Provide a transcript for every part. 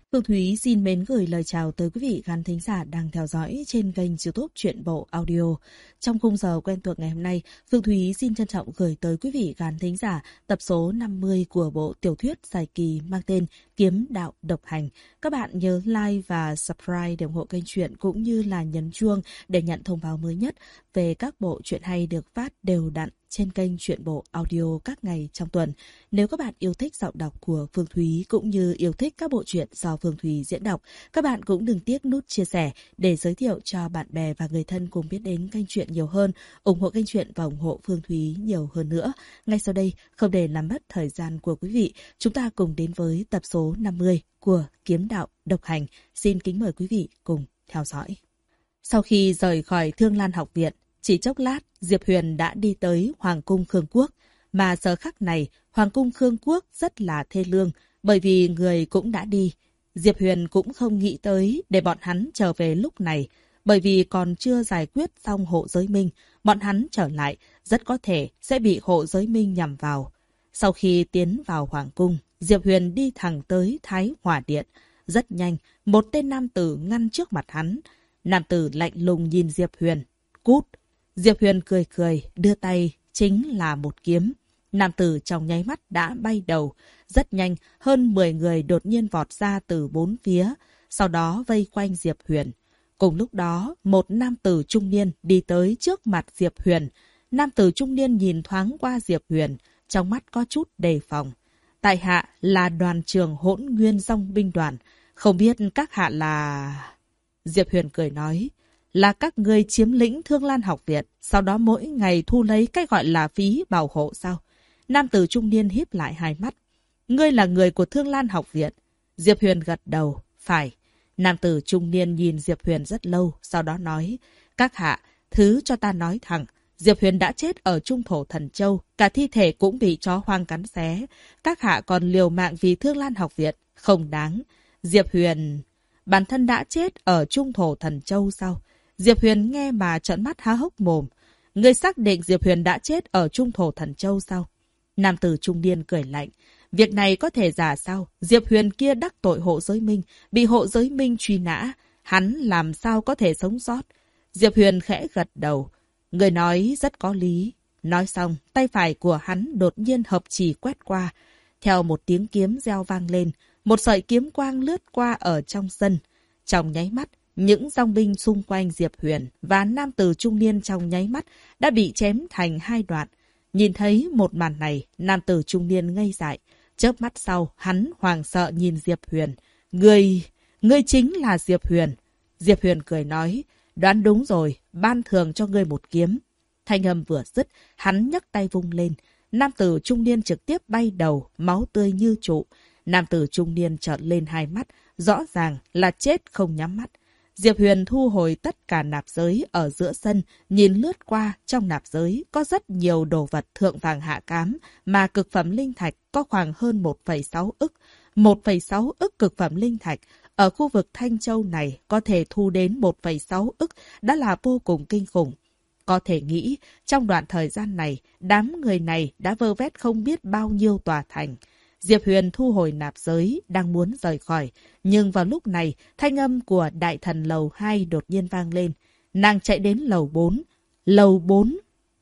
Phương Thúy xin mến gửi lời chào tới quý vị khán thính giả đang theo dõi trên kênh YouTube Truyện Bộ Audio. Trong khung giờ quen thuộc ngày hôm nay, Phương Thúy xin trân trọng gửi tới quý vị khán thính giả tập số 50 của bộ tiểu thuyết dài kỳ mang tên Kiếm Đạo Độc Hành. Các bạn nhớ like và subscribe để ủng hộ kênh truyện cũng như là nhấn chuông để nhận thông báo mới nhất về các bộ truyện hay được phát đều đặn trên kênh Truyện Bộ Audio các ngày trong tuần. Nếu các bạn yêu thích giọng đọc của Phương Thúy cũng như yêu thích các bộ truyện do Phương Thúy diễn đọc, các bạn cũng đừng tiếc nút chia sẻ để giới thiệu cho bạn bè và người thân cùng biết đến kênh truyện nhiều hơn, ủng hộ kênh truyện và ủng hộ Phương Thúy nhiều hơn nữa. Ngay sau đây, không để làm mất thời gian của quý vị, chúng ta cùng đến với tập số 50 của Kiếm Đạo Độc Hành. Xin kính mời quý vị cùng theo dõi. Sau khi rời khỏi Thương Lan Học Viện, chỉ chốc lát, Diệp Huyền đã đi tới Hoàng cung Khương Quốc. Mà giờ khắc này, Hoàng cung Khương Quốc rất là thê lương, bởi vì người cũng đã đi. Diệp Huyền cũng không nghĩ tới để bọn hắn trở về lúc này, bởi vì còn chưa giải quyết xong hộ giới minh, bọn hắn trở lại rất có thể sẽ bị hộ giới minh nhằm vào. Sau khi tiến vào Hoàng cung, Diệp Huyền đi thẳng tới Thái Hỏa Điện. Rất nhanh, một tên nam tử ngăn trước mặt hắn. Nam tử lạnh lùng nhìn Diệp Huyền. Cút! Diệp Huyền cười cười, đưa tay, chính là một kiếm. Nam tử trong nháy mắt đã bay đầu. Rất nhanh, hơn 10 người đột nhiên vọt ra từ bốn phía, sau đó vây quanh Diệp Huyền. Cùng lúc đó, một nam tử trung niên đi tới trước mặt Diệp Huyền. Nam tử trung niên nhìn thoáng qua Diệp Huyền, trong mắt có chút đề phòng. Tại hạ là đoàn trưởng Hỗn Nguyên Dòng binh đoàn, không biết các hạ là... Diệp Huyền cười nói, là các người chiếm lĩnh Thương Lan Học Viện, sau đó mỗi ngày thu lấy cái gọi là phí bảo hộ sao? Nam tử trung niên híp lại hai mắt. Ngươi là người của Thương Lan Học Viện. Diệp Huyền gật đầu, phải. Nam tử trung niên nhìn Diệp Huyền rất lâu, sau đó nói, các hạ, thứ cho ta nói thẳng, Diệp Huyền đã chết ở Trung Thổ Thần Châu, cả thi thể cũng bị chó hoang cắn xé. Các hạ còn liều mạng vì Thương Lan Học Viện, không đáng. Diệp Huyền... Bản thân đã chết ở Trung Thổ Thần Châu sao? Diệp Huyền nghe mà trợn mắt há hốc mồm. Ngươi xác định Diệp Huyền đã chết ở Trung Thổ Thần Châu sao? Nam tử trung niên cười lạnh. Việc này có thể giả sao? Diệp Huyền kia đắc tội hộ giới minh, bị hộ giới minh truy nã. Hắn làm sao có thể sống sót? Diệp Huyền khẽ gật đầu. Người nói rất có lý. Nói xong, tay phải của hắn đột nhiên hợp chỉ quét qua. Theo một tiếng kiếm reo vang lên, một sợi kiếm quang lướt qua ở trong sân. Trong nháy mắt, những dòng binh xung quanh Diệp Huyền và nam tử trung niên trong nháy mắt đã bị chém thành hai đoạn. Nhìn thấy một màn này, nam tử trung niên ngây dại. Chớp mắt sau, hắn hoảng sợ nhìn Diệp Huyền. Ngươi chính là Diệp Huyền. Diệp Huyền cười nói, đoán đúng rồi, ban thưởng cho ngươi một kiếm. Thanh âm vừa dứt, hắn nhấc tay vung lên. Nam tử trung niên trực tiếp bay đầu, máu tươi như trụ. Nam tử trung niên trợn lên hai mắt, rõ ràng là chết không nhắm mắt. Diệp Huyền thu hồi tất cả nạp giới ở giữa sân, nhìn lướt qua trong nạp giới có rất nhiều đồ vật thượng vàng hạ cám, mà cực phẩm linh thạch có khoảng hơn 1,6 ức. 1,6 ức cực phẩm linh thạch ở khu vực Thanh Châu này có thể thu đến 1,6 ức đã là vô cùng kinh khủng. Có thể nghĩ, trong đoạn thời gian này, đám người này đã vơ vét không biết bao nhiêu tòa thành. Diệp Huyền thu hồi nạp giới, đang muốn rời khỏi. Nhưng vào lúc này, thanh âm của đại thần lầu 2 đột nhiên vang lên. Nàng chạy đến lầu 4. Lầu 4.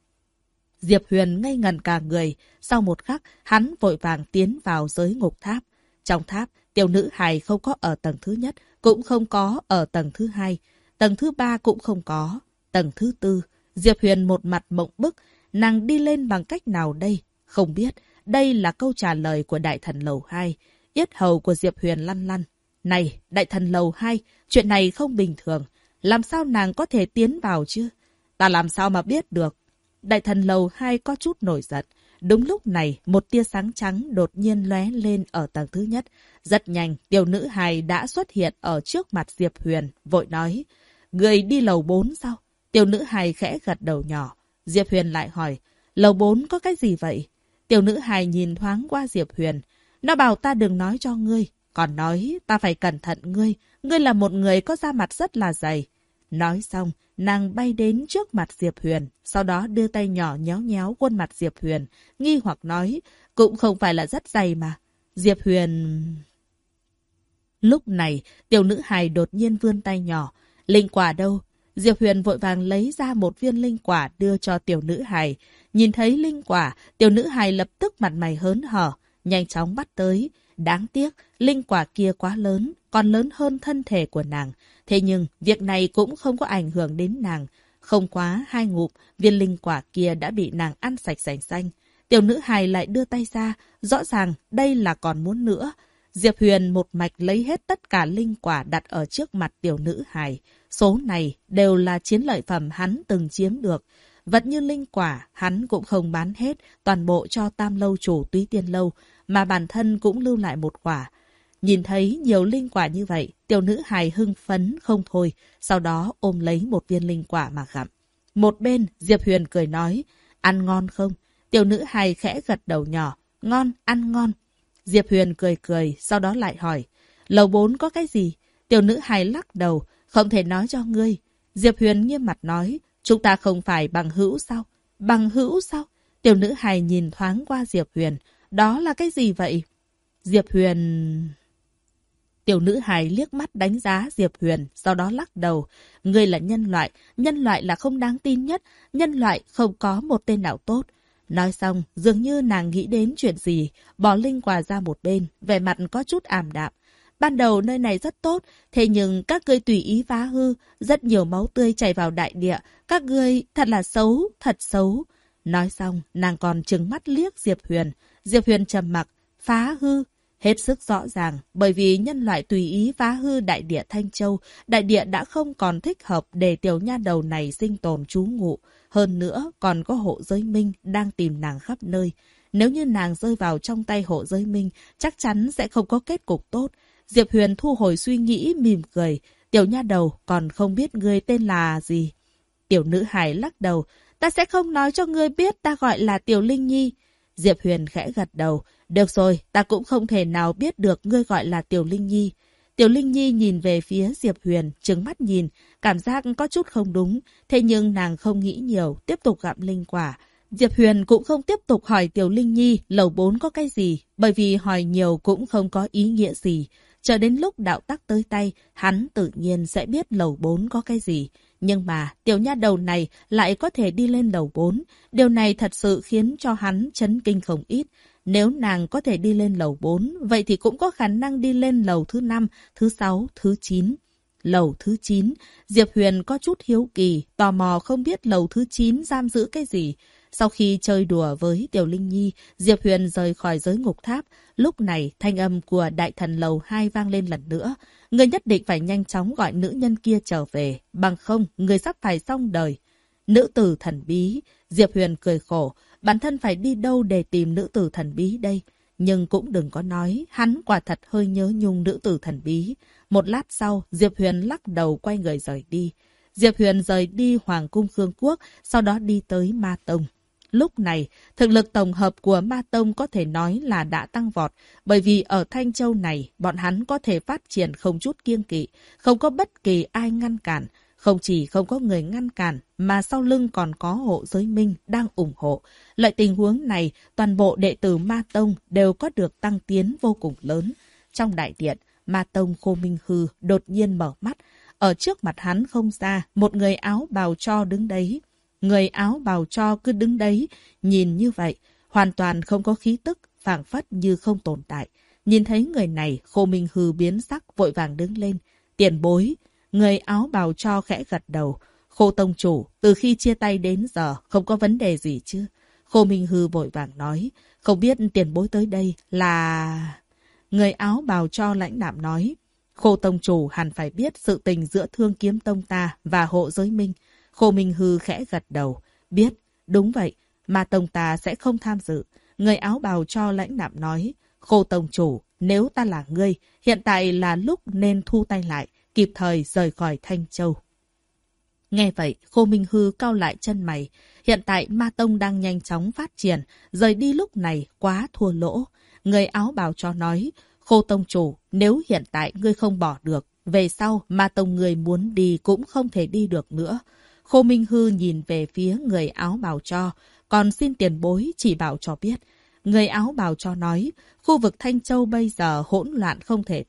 Diệp Huyền ngây ngẩn cả người. Sau một khắc, hắn vội vàng tiến vào giới ngục tháp. Trong tháp, tiểu nữ hài không có ở tầng thứ nhất, cũng không có ở tầng thứ hai. Tầng thứ 3 cũng không có. Tầng thứ 4, Diệp Huyền một mặt mộng bức. Nàng đi lên bằng cách nào đây? Không biết. Đây là câu trả lời của đại thần lầu 2. Yết hầu của Diệp Huyền lăn lăn. Này, đại thần lầu 2, chuyện này không bình thường. Làm sao nàng có thể tiến vào chứ? Ta làm sao mà biết được? Đại thần lầu 2 có chút nổi giận. Đúng lúc này, một tia sáng trắng đột nhiên lóe lên ở tầng thứ nhất. Rất nhanh, tiểu nữ hài đã xuất hiện ở trước mặt Diệp Huyền, vội nói. Người đi lầu 4 sao? Tiểu nữ hài khẽ gật đầu nhỏ. Diệp Huyền lại hỏi, lầu 4 có cái gì vậy? Tiểu nữ hài nhìn thoáng qua Diệp Huyền. Nó bảo ta đừng nói cho ngươi. Còn nói ta phải cẩn thận ngươi. Ngươi là một người có da mặt rất là dày. Nói xong, nàng bay đến trước mặt Diệp Huyền. Sau đó đưa tay nhỏ nhéo nhéo khuôn mặt Diệp Huyền. Nghi hoặc nói, cũng không phải là rất dày mà. Diệp Huyền... Lúc này, tiểu nữ hài đột nhiên vươn tay nhỏ. Linh quả đâu? Diệp Huyền vội vàng lấy ra một viên linh quả đưa cho tiểu nữ hài. Nhìn thấy linh quả, tiểu nữ hài lập tức mặt mày hớn hở, nhanh chóng bắt tới. Đáng tiếc, linh quả kia quá lớn, còn lớn hơn thân thể của nàng. Thế nhưng, việc này cũng không có ảnh hưởng đến nàng. Không quá 2 ngụm, viên linh quả kia đã bị nàng ăn sạch sành xanh. Tiểu nữ hài lại đưa tay ra, rõ ràng đây là còn muốn nữa. Diệp Huyền một mạch lấy hết tất cả linh quả đặt ở trước mặt tiểu nữ hài. Số này đều là chiến lợi phẩm hắn từng chiếm được. Vật như linh quả, hắn cũng không bán hết, toàn bộ cho Tam lâu chủ Túy Tiên lâu, mà bản thân cũng lưu lại một quả. Nhìn thấy nhiều linh quả như vậy, tiểu nữ hài hưng phấn không thôi, sau đó ôm lấy một viên linh quả mà gặm. Một bên, Diệp Huyền cười nói, ăn ngon không? Tiểu nữ hài khẽ gật đầu nhỏ, ngon, ăn ngon. Diệp Huyền cười cười, sau đó lại hỏi, lầu 4 có cái gì? Tiểu nữ hài lắc đầu, không thể nói cho ngươi. Diệp Huyền nghiêm mặt nói, chúng ta không phải bằng hữu sao? Bằng hữu sao? Tiểu nữ hài nhìn thoáng qua Diệp Huyền, đó là cái gì vậy? Diệp Huyền... Tiểu nữ hài liếc mắt đánh giá Diệp Huyền, sau đó lắc đầu. Ngươi là nhân loại là không đáng tin nhất, nhân loại không có một tên nào tốt. Nói xong, dường như nàng nghĩ đến chuyện gì, bỏ linh quả ra một bên, vẻ mặt có chút ảm đạm. Ban đầu nơi này rất tốt, thế nhưng các ngươi tùy ý phá hư, rất nhiều máu tươi chảy vào đại địa, các ngươi thật là xấu, thật xấu. Nói xong, nàng còn trừng mắt liếc Diệp Huyền. Diệp Huyền trầm mặc, phá hư. Hết sức rõ ràng, bởi vì nhân loại tùy ý phá hư đại địa Thanh Châu, đại địa đã không còn thích hợp để tiểu nha đầu này sinh tồn trú ngụ. Hơn nữa, còn có hộ giới minh đang tìm nàng khắp nơi. Nếu như nàng rơi vào trong tay hộ giới minh, chắc chắn sẽ không có kết cục tốt. Diệp Huyền thu hồi suy nghĩ, mỉm cười. Tiểu nha đầu còn không biết ngươi tên là gì. Tiểu nữ hài lắc đầu. Ta sẽ không nói cho ngươi biết ta gọi là Tiểu Linh Nhi. Diệp Huyền khẽ gật đầu. Được rồi, ta cũng không thể nào biết được ngươi gọi là Tiểu Linh Nhi. Tiểu Linh Nhi nhìn về phía Diệp Huyền, trừng mắt nhìn, cảm giác có chút không đúng. Thế nhưng nàng không nghĩ nhiều, tiếp tục gặm linh quả. Diệp Huyền cũng không tiếp tục hỏi Tiểu Linh Nhi lầu 4 có cái gì, bởi vì hỏi nhiều cũng không có ý nghĩa gì. Chờ đến lúc đạo tắc tới tay, hắn tự nhiên sẽ biết lầu 4 có cái gì. Nhưng mà tiểu nha đầu này lại có thể đi lên lầu 4. Điều này thật sự khiến cho hắn chấn kinh không ít. Nếu nàng có thể đi lên lầu 4, vậy thì cũng có khả năng đi lên lầu thứ 5, thứ 6, thứ 9. Lầu thứ 9, Diệp Huyền có chút hiếu kỳ, tò mò không biết lầu thứ 9 giam giữ cái gì. Sau khi chơi đùa với Tiểu Linh Nhi, Diệp Huyền rời khỏi giới ngục tháp. Lúc này, thanh âm của đại thần lầu 2 vang lên lần nữa. Người nhất định phải nhanh chóng gọi nữ nhân kia trở về, bằng không, người sắp phải xong đời. Nữ tử thần bí, Diệp Huyền cười khổ. Bản thân phải đi đâu để tìm nữ tử thần bí đây? Nhưng cũng đừng có nói, hắn quả thật hơi nhớ nhung nữ tử thần bí. Một lát sau, Diệp Huyền lắc đầu quay người rời đi. Diệp Huyền rời đi Hoàng cung Khương Quốc, sau đó đi tới Ma Tông. Lúc này, thực lực tổng hợp của Ma Tông có thể nói là đã tăng vọt, bởi vì ở Thanh Châu này, bọn hắn có thể phát triển không chút kiêng kỵ, không có bất kỳ ai ngăn cản. Không chỉ không có người ngăn cản, mà sau lưng còn có hộ giới minh đang ủng hộ. Loại tình huống này, toàn bộ đệ tử Ma Tông đều có được tăng tiến vô cùng lớn. Trong đại điện, Ma Tông Khô Minh Hư đột nhiên mở mắt. Ở trước mặt hắn không xa, một người áo bào tro đứng đấy. Người áo bào tro cứ đứng đấy, nhìn như vậy, hoàn toàn không có khí tức, phảng phất như không tồn tại. Nhìn thấy người này, Khô Minh Hư biến sắc, vội vàng đứng lên. Tiền bối. Người áo bào tro khẽ gật đầu. Khô tông chủ, từ khi chia tay đến giờ, không có vấn đề gì chứ? Khô Minh Hư vội vàng nói, không biết tiền bối tới đây là... Người áo bào tro lãnh đạm nói, Khô tông chủ hẳn phải biết sự tình giữa Thương Kiếm Tông ta và hộ giới minh. Khô Minh Hư khẽ gật đầu, biết, đúng vậy, mà tông ta sẽ không tham dự. Người áo bào tro lãnh đạm nói, Khô tông chủ, nếu ta là ngươi, hiện tại là lúc nên thu tay lại, kịp thời rời khỏi Thanh Châu. Nghe vậy, Khô Minh Hư cau lại chân mày. Hiện tại Ma Tông đang nhanh chóng phát triển, rời đi lúc này quá thua lỗ. Người áo bào cho nói, Khô tông chủ, nếu hiện tại ngươi không bỏ được, về sau Ma Tông người muốn đi cũng không thể đi được nữa. Khô Minh Hư nhìn về phía người áo bào cho, còn xin tiền bối chỉ bảo cho biết. Người áo bào cho nói, khu vực Thanh Châu bây giờ hỗn loạn không thể tả.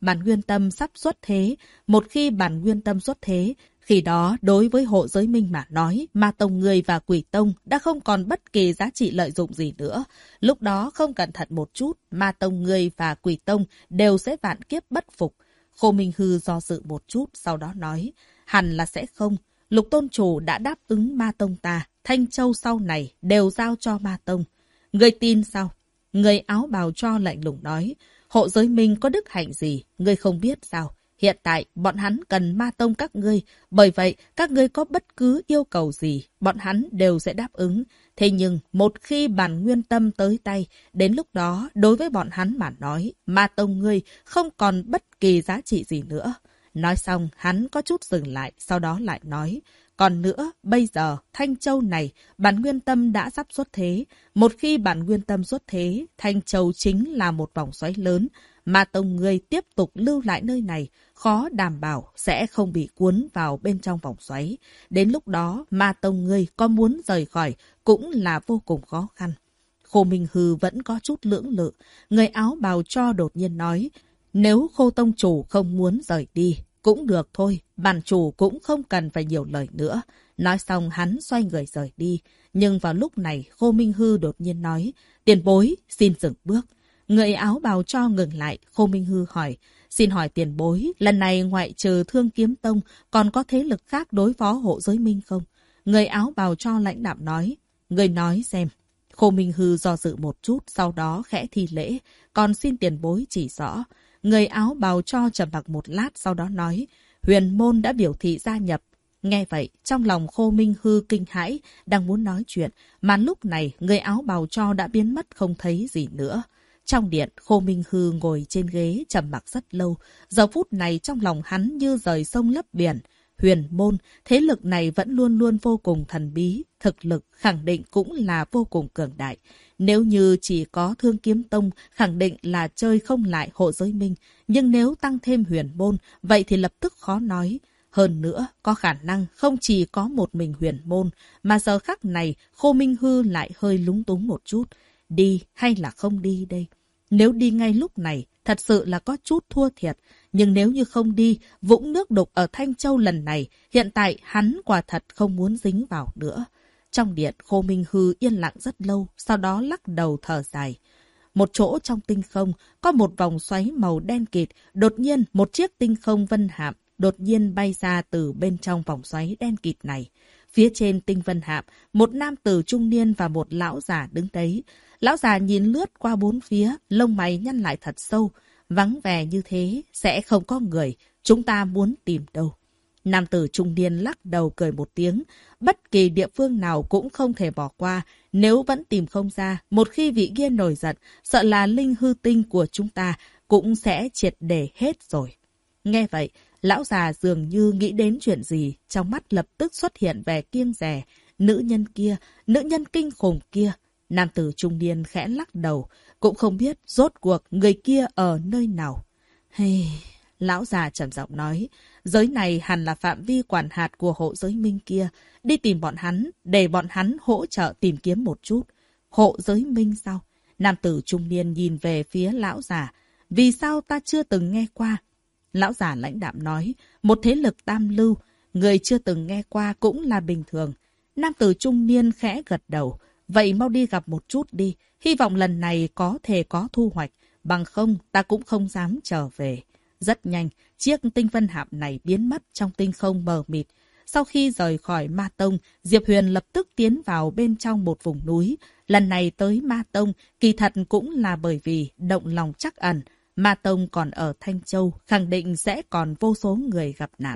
bản nguyên tâm sắp xuất thế. Một khi bản nguyên tâm xuất thế, khi đó đối với hộ giới minh mà nói, ma tông ngươi và quỷ tông đã không còn bất kỳ giá trị lợi dụng gì nữa. Lúc đó không cẩn thận một chút, ma tông ngươi và quỷ tông đều sẽ vạn kiếp bất phục. Khô Minh Hư do dự một chút, sau đó nói, hẳn là sẽ không. Lục tôn chủ đã đáp ứng ma tông ta, Thanh Châu sau này đều giao cho ma tông. Ngươi tin sao? Người áo bào cho lạnh lùng nói, hộ giới minh có đức hạnh gì, ngươi không biết sao? Hiện tại, bọn hắn cần ma tông các ngươi, bởi vậy các ngươi có bất cứ yêu cầu gì, bọn hắn đều sẽ đáp ứng. Thế nhưng, một khi bản nguyên tâm tới tay, đến lúc đó, đối với bọn hắn mà nói, ma tông ngươi không còn bất kỳ giá trị gì nữa. Nói xong, hắn có chút dừng lại, sau đó lại nói, còn nữa, bây giờ, Thanh Châu này, bản nguyên tâm đã sắp xuất thế. Một khi bản nguyên tâm xuất thế, Thanh Châu chính là một vòng xoáy lớn. Ma tông ngươi tiếp tục lưu lại nơi này, khó đảm bảo sẽ không bị cuốn vào bên trong vòng xoáy. Đến lúc đó, ma tông ngươi có muốn rời khỏi cũng là vô cùng khó khăn. Khô Minh Hư vẫn có chút lưỡng lự. Người áo bào cho đột nhiên nói, nếu Khô tông chủ không muốn rời đi, cũng được thôi, bản chủ cũng không cần phải nhiều lời nữa. Nói xong hắn xoay người rời đi. Nhưng vào lúc này, Khô Minh Hư đột nhiên nói, tiền bối, xin dừng bước. Người áo bào cho ngừng lại, Khô Minh Hư hỏi, xin hỏi tiền bối, lần này ngoại trừ Thương Kiếm Tông, còn có thế lực khác đối phó hộ giới minh không? Người áo bào cho lãnh đạm nói, người nói xem. Khô Minh Hư do dự một chút, sau đó khẽ thi lễ, còn xin tiền bối chỉ rõ. Người áo bào cho trầm mặc một lát, sau đó nói, Huyền Môn đã biểu thị gia nhập. Nghe vậy, trong lòng Khô Minh Hư kinh hãi, đang muốn nói chuyện, mà lúc này người áo bào cho đã biến mất không thấy gì nữa. Trong điện, Khô Minh Hư ngồi trên ghế trầm mặc rất lâu. Giờ phút này trong lòng hắn như rời sông lấp biển. Huyền Môn, thế lực này vẫn luôn luôn vô cùng thần bí, thực lực khẳng định cũng là vô cùng cường đại. Nếu như chỉ có Thương Kiếm Tông, khẳng định là chơi không lại hộ giới minh. Nhưng nếu tăng thêm Huyền Môn, vậy thì lập tức khó nói. Hơn nữa, có khả năng không chỉ có một mình Huyền Môn, mà giờ khắc này Khô Minh Hư lại hơi lúng túng một chút. Đi hay là không đi đây? Nếu đi ngay lúc này, thật sự là có chút thua thiệt. Nhưng nếu như không đi, vũng nước đục ở Thanh Châu lần này, hiện tại hắn quả thật không muốn dính vào nữa. Trong điện, Khô Minh Hư yên lặng rất lâu, sau đó lắc đầu thở dài. Một chỗ trong tinh không, có một vòng xoáy màu đen kịt, đột nhiên một chiếc tinh không vân hạm đột nhiên bay ra từ bên trong vòng xoáy đen kịt này. Phía trên tinh vân hạm, một nam tử trung niên và một lão già đứng đấy. Lão già nhìn lướt qua bốn phía, lông mày nhăn lại thật sâu. Vắng vẻ như thế, sẽ không có người, chúng ta muốn tìm đâu. Nam tử trung niên lắc đầu cười một tiếng. Bất kỳ địa phương nào cũng không thể bỏ qua. Nếu vẫn tìm không ra, một khi vị kia nổi giận, sợ là linh hư tinh của chúng ta cũng sẽ triệt để hết rồi. Nghe vậy, lão già dường như nghĩ đến chuyện gì, trong mắt lập tức xuất hiện vẻ kiêng dè. Nữ nhân kia, nữ nhân kinh khủng kia. Nam tử trung niên khẽ lắc đầu, cũng không biết rốt cuộc người kia ở nơi nào. Hey, lão già trầm giọng nói, giới này hẳn là phạm vi quản hạt của hộ giới minh kia. Đi tìm bọn hắn, để bọn hắn hỗ trợ tìm kiếm một chút. Hộ giới minh sao? Nam tử trung niên nhìn về phía lão già. Vì sao ta chưa từng nghe qua? Lão già lãnh đạm nói, một thế lực tam lưu, người chưa từng nghe qua cũng là bình thường. Nam tử trung niên khẽ gật đầu. Vậy mau đi gặp một chút đi, hy vọng lần này có thể có thu hoạch, bằng không ta cũng không dám trở về. Rất nhanh, chiếc tinh vân hạm này biến mất trong tinh không mờ mịt. Sau khi rời khỏi Ma Tông, Diệp Huyền lập tức tiến vào bên trong một vùng núi. Lần này tới Ma Tông, kỳ thật cũng là bởi vì động lòng trắc ẩn. Ma Tông còn ở Thanh Châu, khẳng định sẽ còn vô số người gặp nạn.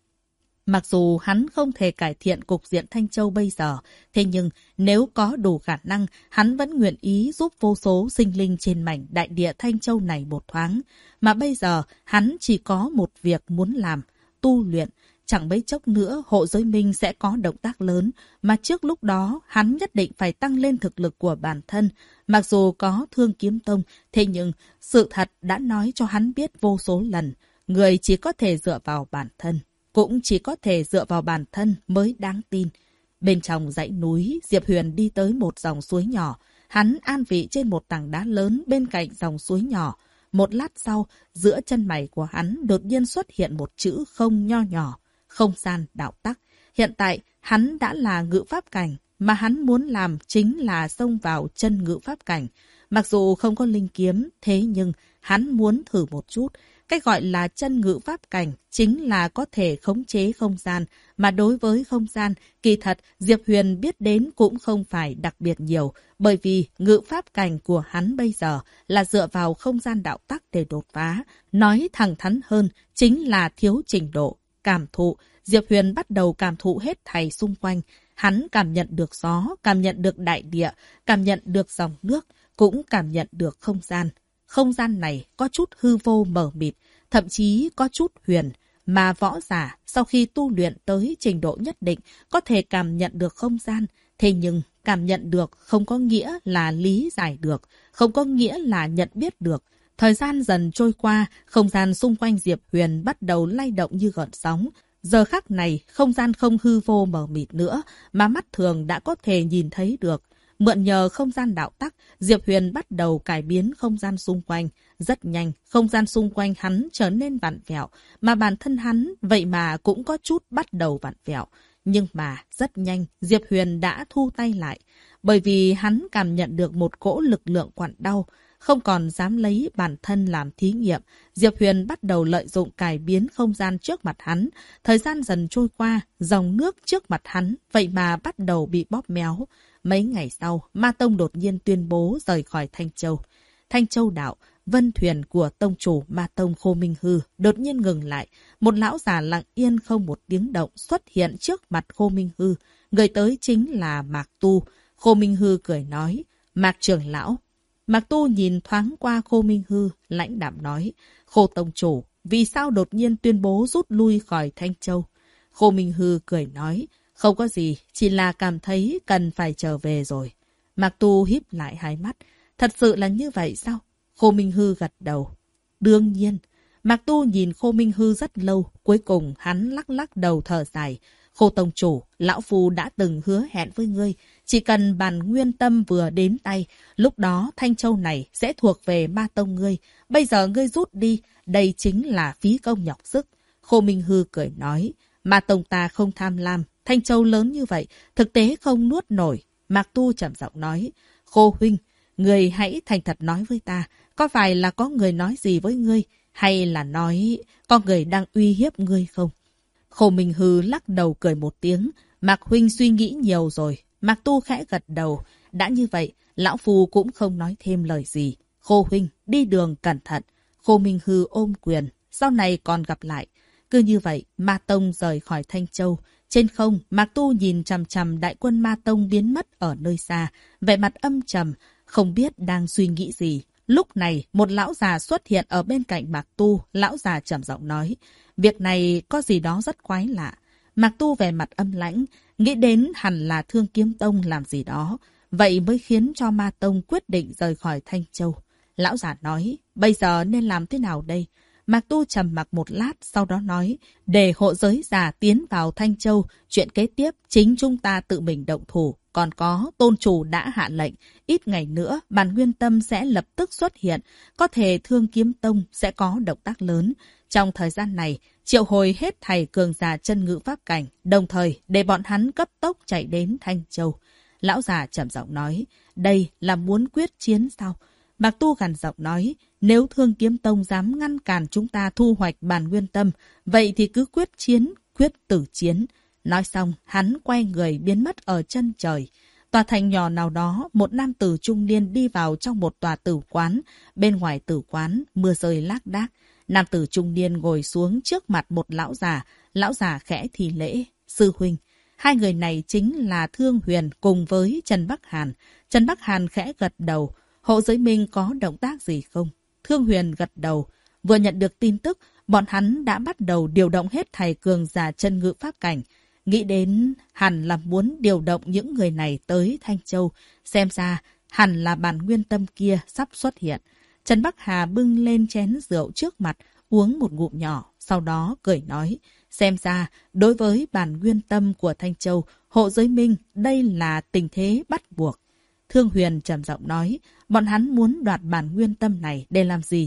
Mặc dù hắn không thể cải thiện cục diện Thanh Châu bây giờ, thế nhưng nếu có đủ khả năng, hắn vẫn nguyện ý giúp vô số sinh linh trên mảnh đại địa Thanh Châu này một thoáng. Mà bây giờ, hắn chỉ có một việc muốn làm, tu luyện. Chẳng mấy chốc nữa, hộ giới minh sẽ có động tác lớn, mà trước lúc đó, hắn nhất định phải tăng lên thực lực của bản thân. Mặc dù có Thương Kiếm Tông, thế nhưng sự thật đã nói cho hắn biết vô số lần, người chỉ có thể dựa vào bản thân. Cũng chỉ có thể dựa vào bản thân mới đáng tin. Bên trong dãy núi, Diệp Huyền đi tới một dòng suối nhỏ. Hắn an vị trên một tảng đá lớn bên cạnh dòng suối nhỏ. một lát sau, giữa chân mày của hắn đột nhiên xuất hiện một chữ không nho nhỏ, không gian đạo tắc. Hiện tại, hắn đã là ngự pháp cảnh, mà hắn muốn làm chính là xông vào chân ngự pháp cảnh. Mặc dù không có linh kiếm, thế nhưng hắn muốn thử một chút. Cách gọi là chân ngự pháp cảnh chính là có thể khống chế không gian, mà đối với không gian, kỳ thật Diệp Huyền biết đến cũng không phải đặc biệt nhiều, bởi vì ngự pháp cảnh của hắn bây giờ là dựa vào không gian đạo tắc để đột phá. Nói thẳng thắn hơn, chính là thiếu trình độ, cảm thụ. Diệp Huyền bắt đầu cảm thụ hết thảy xung quanh. Hắn cảm nhận được gió, cảm nhận được đại địa, cảm nhận được dòng nước, cũng cảm nhận được không gian. Không gian này có chút hư vô mờ mịt, thậm chí có chút huyền, mà võ giả sau khi tu luyện tới trình độ nhất định có thể cảm nhận được không gian. Thế nhưng cảm nhận được không có nghĩa là lý giải được, không có nghĩa là nhận biết được. Thời gian dần trôi qua, không gian xung quanh Diệp Huyền bắt đầu lay động như gợn sóng. Giờ khắc này, không gian không hư vô mờ mịt nữa, mà mắt thường đã có thể nhìn thấy được. Mượn nhờ không gian đạo tắc, Diệp Huyền bắt đầu cải biến không gian xung quanh. Rất nhanh, không gian xung quanh hắn trở nên vặn vẹo, mà bản thân hắn vậy mà cũng có chút bắt đầu vặn vẹo. Nhưng mà rất nhanh, Diệp Huyền đã thu tay lại, bởi vì hắn cảm nhận được một cỗ lực lượng quặn đau. Không còn dám lấy bản thân làm thí nghiệm, Diệp Huyền bắt đầu lợi dụng cải biến không gian trước mặt hắn. Thời gian dần trôi qua, dòng nước trước mặt hắn vậy mà bắt đầu bị bóp méo. Mấy ngày sau, Ma Tông đột nhiên tuyên bố rời khỏi Thanh Châu. Thanh Châu đạo, vân thuyền của tông chủ Ma Tông Khô Minh Hư đột nhiên ngừng lại. Một lão già lặng yên không một tiếng động xuất hiện trước mặt Khô Minh Hư. Người tới chính là Mạc Tu. Khô Minh Hư cười nói, Mạc trưởng lão. Mạc Tu nhìn thoáng qua Khô Minh Hư, lãnh đạm nói, Khô tông chủ, vì sao đột nhiên tuyên bố rút lui khỏi Thanh Châu? Khô Minh Hư cười nói, không có gì, chỉ là cảm thấy cần phải trở về rồi. Mạc Tu híp lại hai mắt, thật sự là như vậy sao? Khô Minh Hư gật đầu. Đương nhiên. Mạc Tu nhìn Khô Minh Hư rất lâu, cuối cùng hắn lắc lắc đầu thở dài. Khô tông chủ, lão phu đã từng hứa hẹn với ngươi, chỉ cần bản nguyên tâm vừa đến tay, lúc đó Thanh Châu này sẽ thuộc về Ma Tông ngươi. Bây giờ ngươi rút đi, đây chính là phí công nhọc sức. Khô Minh Hư cười nói, Ma Tông ta không tham lam, Thanh Châu lớn như vậy, thực tế không nuốt nổi. Mạc Tu trầm giọng nói, Khô huynh, ngươi hãy thành thật nói với ta, có phải là có người nói gì với ngươi, hay là nói có người đang uy hiếp ngươi không? Khô Minh Hư lắc đầu cười một tiếng, Mạc huynh suy nghĩ nhiều rồi. Mạc Tu khẽ gật đầu, đã như vậy, lão phu cũng không nói thêm lời gì. Khô huynh, đi đường cẩn thận. Khô Minh Hư ôm quyền, sau này còn gặp lại. Cứ như vậy, Ma Tông rời khỏi Thanh Châu. Trên không, Mạc Tu nhìn chằm chằm đại quân Ma Tông biến mất ở nơi xa, vẻ mặt âm trầm, không biết đang suy nghĩ gì. Lúc này, một lão già xuất hiện ở bên cạnh Mạc Tu, lão già trầm giọng nói, việc này có gì đó rất quái lạ. Mạc Tu vẻ mặt âm lãnh, nghĩ đến hẳn là Thương Kiếm Tông làm gì đó, vậy mới khiến cho Ma Tông quyết định rời khỏi Thanh Châu. Lão già nói, bây giờ nên làm thế nào đây? Mạc Tu trầm mặc một lát, sau đó nói, để hộ giới già tiến vào Thanh Châu, chuyện kế tiếp chính chúng ta tự mình động thủ. Còn có, tôn chủ đã hạ lệnh, ít ngày nữa bản nguyên tâm sẽ lập tức xuất hiện, có thể Thương Kiếm Tông sẽ có động tác lớn. Trong thời gian này, triệu hồi hết thầy cường giả chân ngự pháp cảnh, đồng thời để bọn hắn cấp tốc chạy đến Thanh Châu. Lão già trầm giọng nói, đây là muốn quyết chiến sao? Mạc Tu gằn giọng nói, nếu Thương Kiếm Tông dám ngăn cản chúng ta thu hoạch bản nguyên tâm, vậy thì cứ quyết chiến, quyết tử chiến. Nói xong, hắn quay người biến mất ở chân trời. Tòa thành nhỏ nào đó, một nam tử trung niên đi vào trong một tòa tử quán. Bên ngoài tử quán, mưa rơi lác đác. Nam tử trung niên ngồi xuống trước mặt một lão già khẽ thi lễ, sư huynh. Hai người này chính là Thương Huyền cùng với Trần Bắc Hàn. Trần Bắc Hàn khẽ gật đầu, hộ giới minh có động tác gì không? Thương Huyền gật đầu, vừa nhận được tin tức, bọn hắn đã bắt đầu điều động hết thầy cường giả chân ngự pháp cảnh. Nghĩ đến hẳn là muốn điều động những người này tới Thanh Châu, xem ra hẳn là bản nguyên tâm kia sắp xuất hiện. Trần Bắc Hà bưng lên chén rượu trước mặt, uống một ngụm nhỏ, sau đó cười nói, xem ra đối với bản nguyên tâm của Thanh Châu, hộ giới minh, đây là tình thế bắt buộc. Thương Huyền trầm giọng nói, bọn hắn muốn đoạt bản nguyên tâm này để làm gì?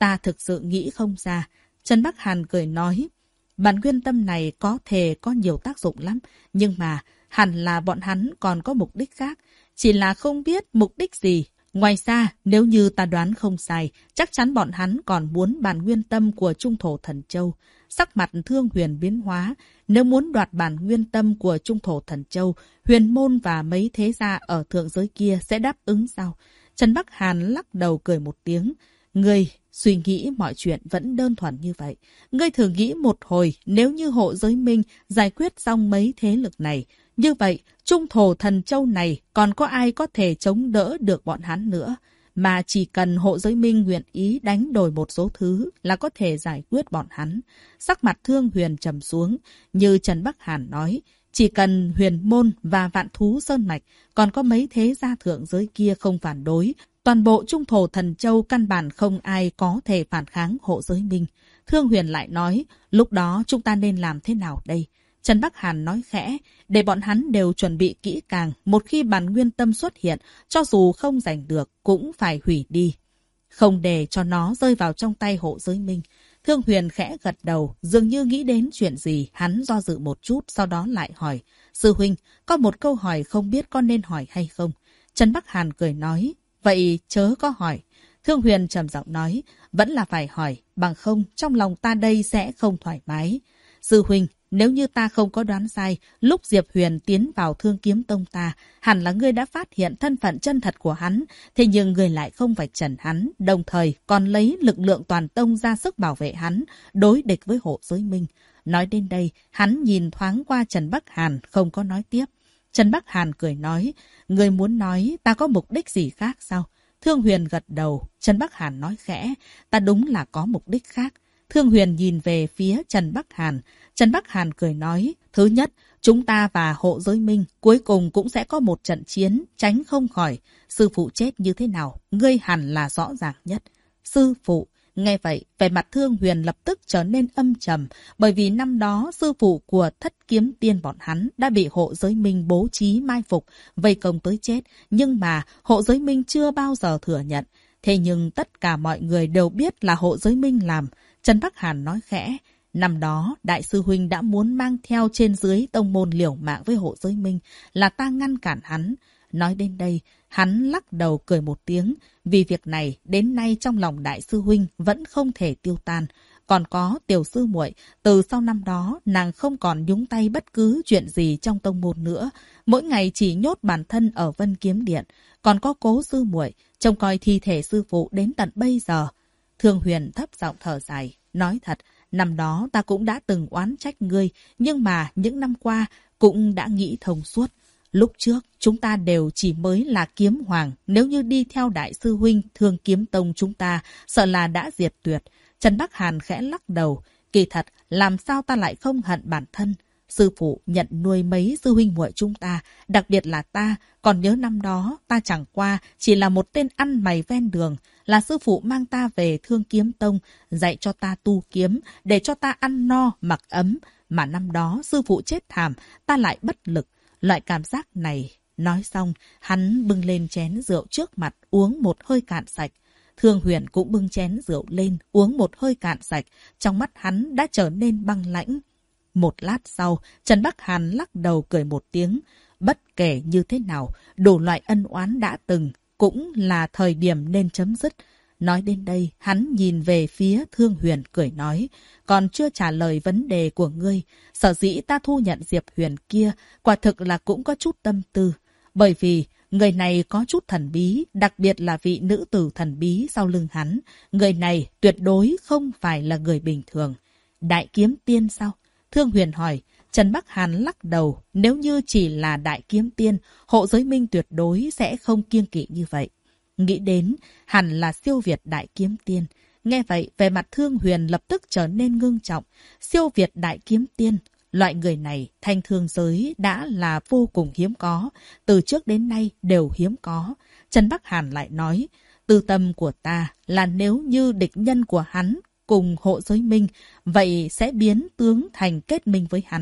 ta thực sự nghĩ không ra. Trần Bắc Hàn cười nói, bản nguyên tâm này có thể có nhiều tác dụng lắm, nhưng mà hẳn là bọn hắn còn có mục đích khác, chỉ là không biết mục đích gì. Ngoài ra, nếu như ta đoán không sai, chắc chắn bọn hắn còn muốn bản nguyên tâm của Trung Thổ Thần Châu. Sắc mặt Thương Huyền biến hóa, nếu muốn đoạt bản nguyên tâm của Trung Thổ Thần Châu, Huyền Môn và mấy thế gia ở thượng giới kia sẽ đáp ứng sao? Trần Bắc Hàn lắc đầu cười một tiếng. Ngươi suy nghĩ mọi chuyện vẫn đơn thuần như vậy. Ngươi thử nghĩ một hồi, nếu như Hộ Giới Minh giải quyết xong mấy thế lực này, như vậy, Trung Thổ Thần Châu này còn có ai có thể chống đỡ được bọn hắn nữa? Mà chỉ cần Hộ Giới Minh nguyện ý đánh đổi một số thứ là có thể giải quyết bọn hắn. Sắc mặt Thương Huyền trầm xuống, như Trần Bắc Hàn nói, chỉ cần Huyền Môn và Vạn Thú Sơn Mạch còn có mấy thế gia thượng giới kia không phản đối, toàn bộ Trung Thổ Thần Châu căn bản không ai có thể phản kháng Hộ Giới Minh. Thương Huyền lại nói, lúc đó chúng ta nên làm thế nào đây? Trần Bắc Hàn nói khẽ, để bọn hắn đều chuẩn bị kỹ càng, một khi bản nguyên tâm xuất hiện, cho dù không giành được, cũng phải hủy đi. Không để cho nó rơi vào trong tay Hộ Giới Minh. Thương Huyền khẽ gật đầu, dường như nghĩ đến chuyện gì, hắn do dự một chút, sau đó lại hỏi. Sư huynh, có một câu hỏi không biết có nên hỏi hay không? Trần Bắc Hàn cười nói, vậy chớ có hỏi. Thương Huyền trầm giọng nói, vẫn là phải hỏi, bằng không trong lòng ta đây sẽ không thoải mái. Sư huynh, nếu như ta không có đoán sai, lúc Diệp Huyền tiến vào Thương Kiếm Tông ta, hẳn là ngươi đã phát hiện thân phận chân thật của hắn, thế nhưng ngươi lại không vạch trần hắn, đồng thời còn lấy lực lượng toàn tông ra sức bảo vệ hắn, đối địch với Hộ Giới Minh. Nói đến đây, hắn nhìn thoáng qua Trần Bắc Hàn, không có nói tiếp. Trần Bắc Hàn cười nói, ngươi muốn nói ta có mục đích gì khác sao? Thương Huyền gật đầu, Trần Bắc Hàn nói khẽ, ta đúng là có mục đích khác. Thương Huyền nhìn về phía Trần Bắc Hàn. Trần Bắc Hàn cười nói, thứ nhất, chúng ta và Hộ Giới Minh cuối cùng cũng sẽ có một trận chiến, tránh không khỏi. Sư phụ chết như thế nào, ngươi hẳn là rõ ràng nhất. Sư phụ, nghe vậy, vẻ mặt Thương Huyền lập tức trở nên âm trầm, bởi vì năm đó sư phụ của Thất Kiếm Tiên bọn hắn đã bị Hộ Giới Minh bố trí mai phục, vây công tới chết, nhưng mà Hộ Giới Minh chưa bao giờ thừa nhận. Thế nhưng tất cả mọi người đều biết là Hộ Giới Minh làm. Trần Bắc Hàn nói khẽ, năm đó Đại sư Huynh đã muốn mang theo trên dưới tông môn liều mạng với Hộ Giới Minh, là ta ngăn cản hắn. Nói đến đây, hắn lắc đầu cười một tiếng, vì việc này đến nay trong lòng Đại sư Huynh vẫn không thể tiêu tan. Còn có Tiểu sư muội, từ sau năm đó nàng không còn nhúng tay bất cứ chuyện gì trong tông môn nữa, mỗi ngày chỉ nhốt bản thân ở Vân Kiếm Điện. Còn có Cố sư muội, trông coi thi thể sư phụ đến tận bây giờ. Thương Huyền thấp giọng thở dài, nói thật, năm đó ta cũng đã từng oán trách ngươi, nhưng mà những năm qua cũng đã nghĩ thông suốt. Lúc trước, chúng ta đều chỉ mới là kiếm hoàng, nếu như đi theo Đại sư Huynh Thương Kiếm Tông chúng ta, sợ là đã diệt tuyệt. Trần Bắc Hàn khẽ lắc đầu, kỳ thật, làm sao ta lại không hận bản thân. Sư phụ nhận nuôi mấy sư huynh muội chúng ta, đặc biệt là ta, còn nhớ năm đó ta chẳng qua chỉ là một tên ăn mày ven đường, là sư phụ mang ta về Thương Kiếm Tông, dạy cho ta tu kiếm, để cho ta ăn no, mặc ấm, mà năm đó sư phụ chết thảm, ta lại bất lực. Loại cảm giác này, nói xong, hắn bưng lên chén rượu trước mặt, uống một hơi cạn sạch. Thương Huyền cũng bưng chén rượu lên, uống một hơi cạn sạch, trong mắt hắn đã trở nên băng lãnh. Một lát sau, Trần Bắc Hàn lắc đầu cười một tiếng. Bất kể như thế nào, đủ loại ân oán đã từng, cũng là thời điểm nên chấm dứt. Nói đến đây, hắn nhìn về phía Thương Huyền cười nói, còn chưa trả lời vấn đề của ngươi. Sở dĩ ta thu nhận Diệp Huyền kia, quả thực là cũng có chút tâm tư. Bởi vì người này có chút thần bí, đặc biệt là vị nữ tử thần bí sau lưng hắn. Người này tuyệt đối không phải là người bình thường. Đại kiếm tiên sao? Thương Huyền hỏi. Trần Bắc Hàn lắc đầu, nếu như chỉ là Đại kiếm tiên, Hộ Giới Minh tuyệt đối sẽ không kiêng kỵ như vậy. Nghĩ đến, hẳn là siêu việt Đại kiếm tiên. Nghe vậy, về mặt Thương Huyền lập tức trở nên ngưng trọng. Siêu việt Đại kiếm tiên, loại người này, thanh thương giới đã là vô cùng hiếm có. Từ trước đến nay đều hiếm có. Trần Bắc Hàn lại nói, tư tâm của ta là nếu như địch nhân của hắn cùng Hộ Giới Minh, vậy sẽ biến tướng thành kết minh với hắn.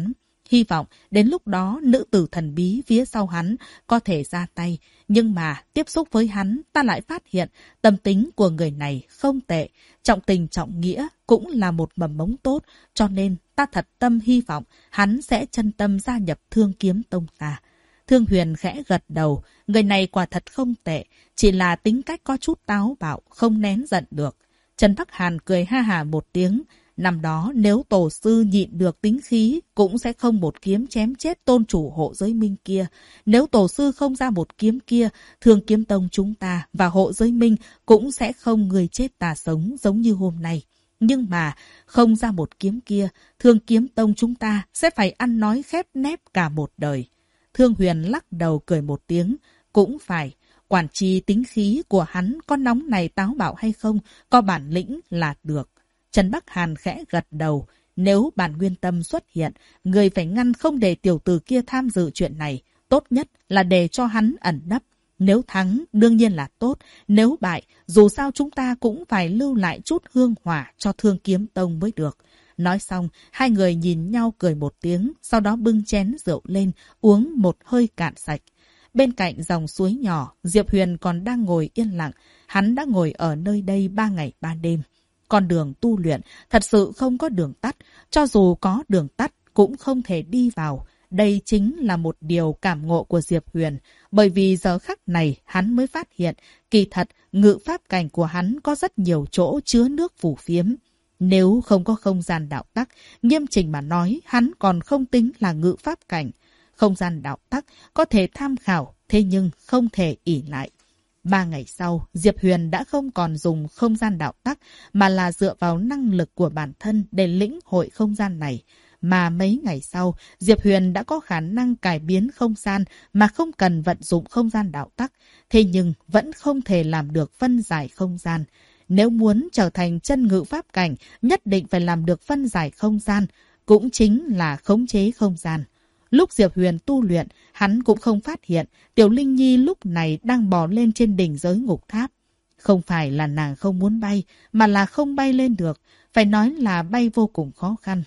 hy vọng đến lúc đó nữ tử thần bí phía sau hắn có thể ra tay. Nhưng mà tiếp xúc với hắn, ta lại phát hiện tâm tính của người này không tệ. Trọng tình trọng nghĩa cũng là một mầm mống tốt, cho nên ta thật tâm hy vọng hắn sẽ chân tâm gia nhập Thương Kiếm Tông ta. Thương Huyền khẽ gật đầu, người này quả thật không tệ, chỉ là tính cách có chút táo bạo, không nén giận được. Trần Bắc Hàn cười ha hà một tiếng. Năm đó nếu tổ sư nhịn được tính khí cũng sẽ không một kiếm chém chết tôn chủ hộ giới minh kia. Nếu tổ sư không ra một kiếm kia, Thương Kiếm Tông chúng ta và hộ giới minh cũng sẽ không người chết tà sống giống như hôm nay. Nhưng mà không ra một kiếm kia, Thương Kiếm Tông chúng ta sẽ phải ăn nói khép nép cả một đời. Thương Huyền lắc đầu cười một tiếng. Cũng phải, quản chi tính khí của hắn có nóng này táo bạo hay không, có bản lĩnh là được. Trần Bắc Hàn khẽ gật đầu. Nếu bản Nguyên Tâm xuất hiện, người phải ngăn không để tiểu tử kia tham dự chuyện này. Tốt nhất là để cho hắn ẩn nấp. Nếu thắng, đương nhiên là tốt. Nếu bại, dù sao chúng ta cũng phải lưu lại chút hương hỏa cho Thương Kiếm Tông mới được. Nói xong, hai người nhìn nhau cười một tiếng, sau đó bưng chén rượu lên, uống một hơi cạn sạch. Bên cạnh dòng suối nhỏ, Diệp Huyền còn đang ngồi yên lặng. Hắn đã ngồi ở nơi đây 3 ngày 3 đêm. Con đường tu luyện thật sự không có đường tắt. Cho dù có đường tắt cũng không thể đi vào. Đây chính là một điều cảm ngộ của Diệp Huyền. Bởi vì giờ khắc này hắn mới phát hiện, kỳ thật ngự pháp cảnh của hắn có rất nhiều chỗ chứa nước phù phiếm. Nếu không có không gian đạo tắc, nghiêm chỉnh mà nói hắn còn không tính là ngự pháp cảnh. Không gian đạo tắc có thể tham khảo, thế nhưng không thể ỷ lại. 3 ngày sau, Diệp Huyền đã không còn dùng không gian đạo tắc, mà là dựa vào năng lực của bản thân để lĩnh hội không gian này. Mà mấy ngày sau, Diệp Huyền đã có khả năng cải biến không gian mà không cần vận dụng không gian đạo tắc. Thế nhưng vẫn không thể làm được phân giải không gian. Nếu muốn trở thành chân ngự pháp cảnh, nhất định phải làm được phân giải không gian, cũng chính là khống chế không gian. Lúc Diệp Huyền tu luyện, hắn cũng không phát hiện Tiểu Linh Nhi lúc này đang bò lên trên đỉnh giới ngục tháp. Không phải là nàng không muốn bay, mà là không bay lên được, phải nói là bay vô cùng khó khăn.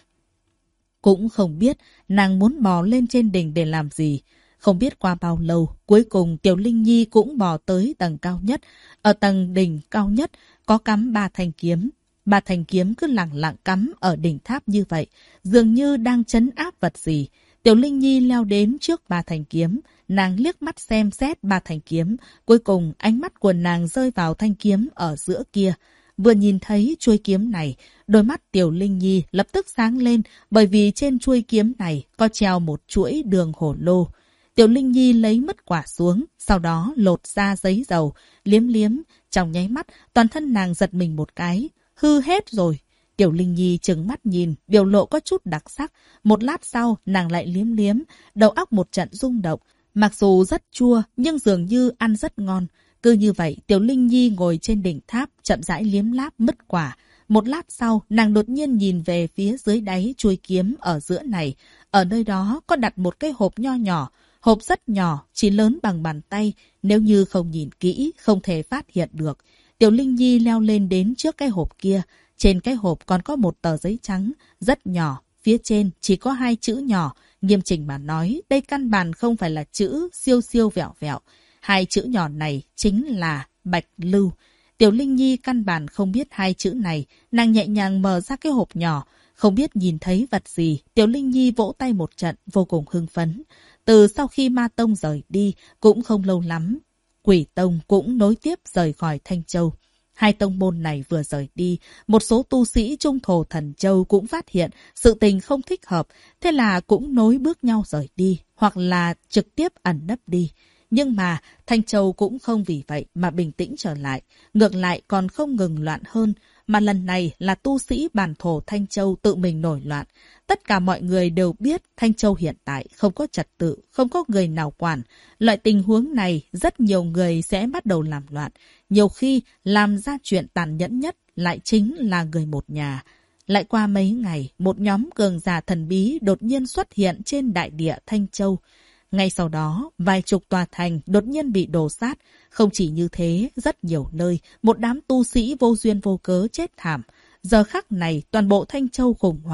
Cũng không biết nàng muốn bò lên trên đỉnh để làm gì. Không biết qua bao lâu, cuối cùng Tiểu Linh Nhi cũng bò tới tầng cao nhất. Ở tầng đỉnh cao nhất có cắm 3 thanh kiếm. 3 thanh kiếm cứ lặng lặng cắm ở đỉnh tháp như vậy, dường như đang trấn áp vật gì. Tiểu Linh Nhi leo đến trước 3 thanh kiếm, nàng liếc mắt xem xét 3 thanh kiếm, cuối cùng ánh mắt của nàng rơi vào thanh kiếm ở giữa kia. Vừa nhìn thấy chuôi kiếm này, đôi mắt Tiểu Linh Nhi lập tức sáng lên, bởi vì trên chuôi kiếm này có treo một chuỗi đường hổ lô. Tiểu Linh Nhi lấy mứt quả xuống, sau đó lột ra giấy dầu, liếm liếm, trong nháy mắt toàn thân nàng giật mình một cái, hư hết rồi. Tiểu Linh Nhi trừng mắt nhìn, biểu lộ có chút đặc sắc. Một lát sau, nàng lại liếm liếm, đầu óc một trận rung động. Mặc dù rất chua, nhưng dường như ăn rất ngon. Cứ như vậy, Tiểu Linh Nhi ngồi trên đỉnh tháp, chậm rãi liếm láp mứt quả. Một lát sau, nàng đột nhiên nhìn về phía dưới đáy chuôi kiếm ở giữa này. Ở nơi đó có đặt một cái hộp nho nhỏ. Hộp rất nhỏ, chỉ lớn bằng bàn tay. Nếu như không nhìn kỹ, không thể phát hiện được. Tiểu Linh Nhi leo lên đến trước cái hộp kia. Trên cái hộp còn có một tờ giấy trắng, rất nhỏ. Phía trên chỉ có 2 chữ nhỏ. Nghiêm chỉnh mà nói, đây căn bản không phải là chữ siêu siêu vẹo vẹo. 2 chữ nhỏ này chính là Bạch Lưu. Tiểu Linh Nhi căn bản không biết 2 chữ này. Nàng nhẹ nhàng mở ra cái hộp nhỏ. Không biết nhìn thấy vật gì. Tiểu Linh Nhi vỗ tay một trận, vô cùng hưng phấn. Từ sau khi Ma Tông rời đi, cũng không lâu lắm. Quỷ Tông cũng nối tiếp rời khỏi Thanh Châu. 2 tông môn này vừa rời đi, một số tu sĩ Trung Thổ Thần Châu cũng phát hiện sự tình không thích hợp, thế là cũng nối bước nhau rời đi, hoặc là trực tiếp ẩn nấp đi. Nhưng mà Thanh Châu cũng không vì vậy mà bình tĩnh trở lại, ngược lại còn không ngừng loạn hơn, mà lần này là tu sĩ bản thổ Thanh Châu tự mình nổi loạn. Tất cả mọi người đều biết Thanh Châu hiện tại không có trật tự, không có người nào quản. Loại tình huống này rất nhiều người sẽ bắt đầu làm loạn. Nhiều khi làm ra chuyện tàn nhẫn nhất lại chính là người một nhà. Lại qua mấy ngày, một nhóm cường giả thần bí đột nhiên xuất hiện trên đại địa Thanh Châu. Ngay sau đó, vài chục tòa thành đột nhiên bị đổ sát. Không chỉ như thế, rất nhiều nơi, một đám tu sĩ vô duyên vô cớ chết thảm. Giờ khắc này, toàn bộ Thanh Châu khủng hoảng.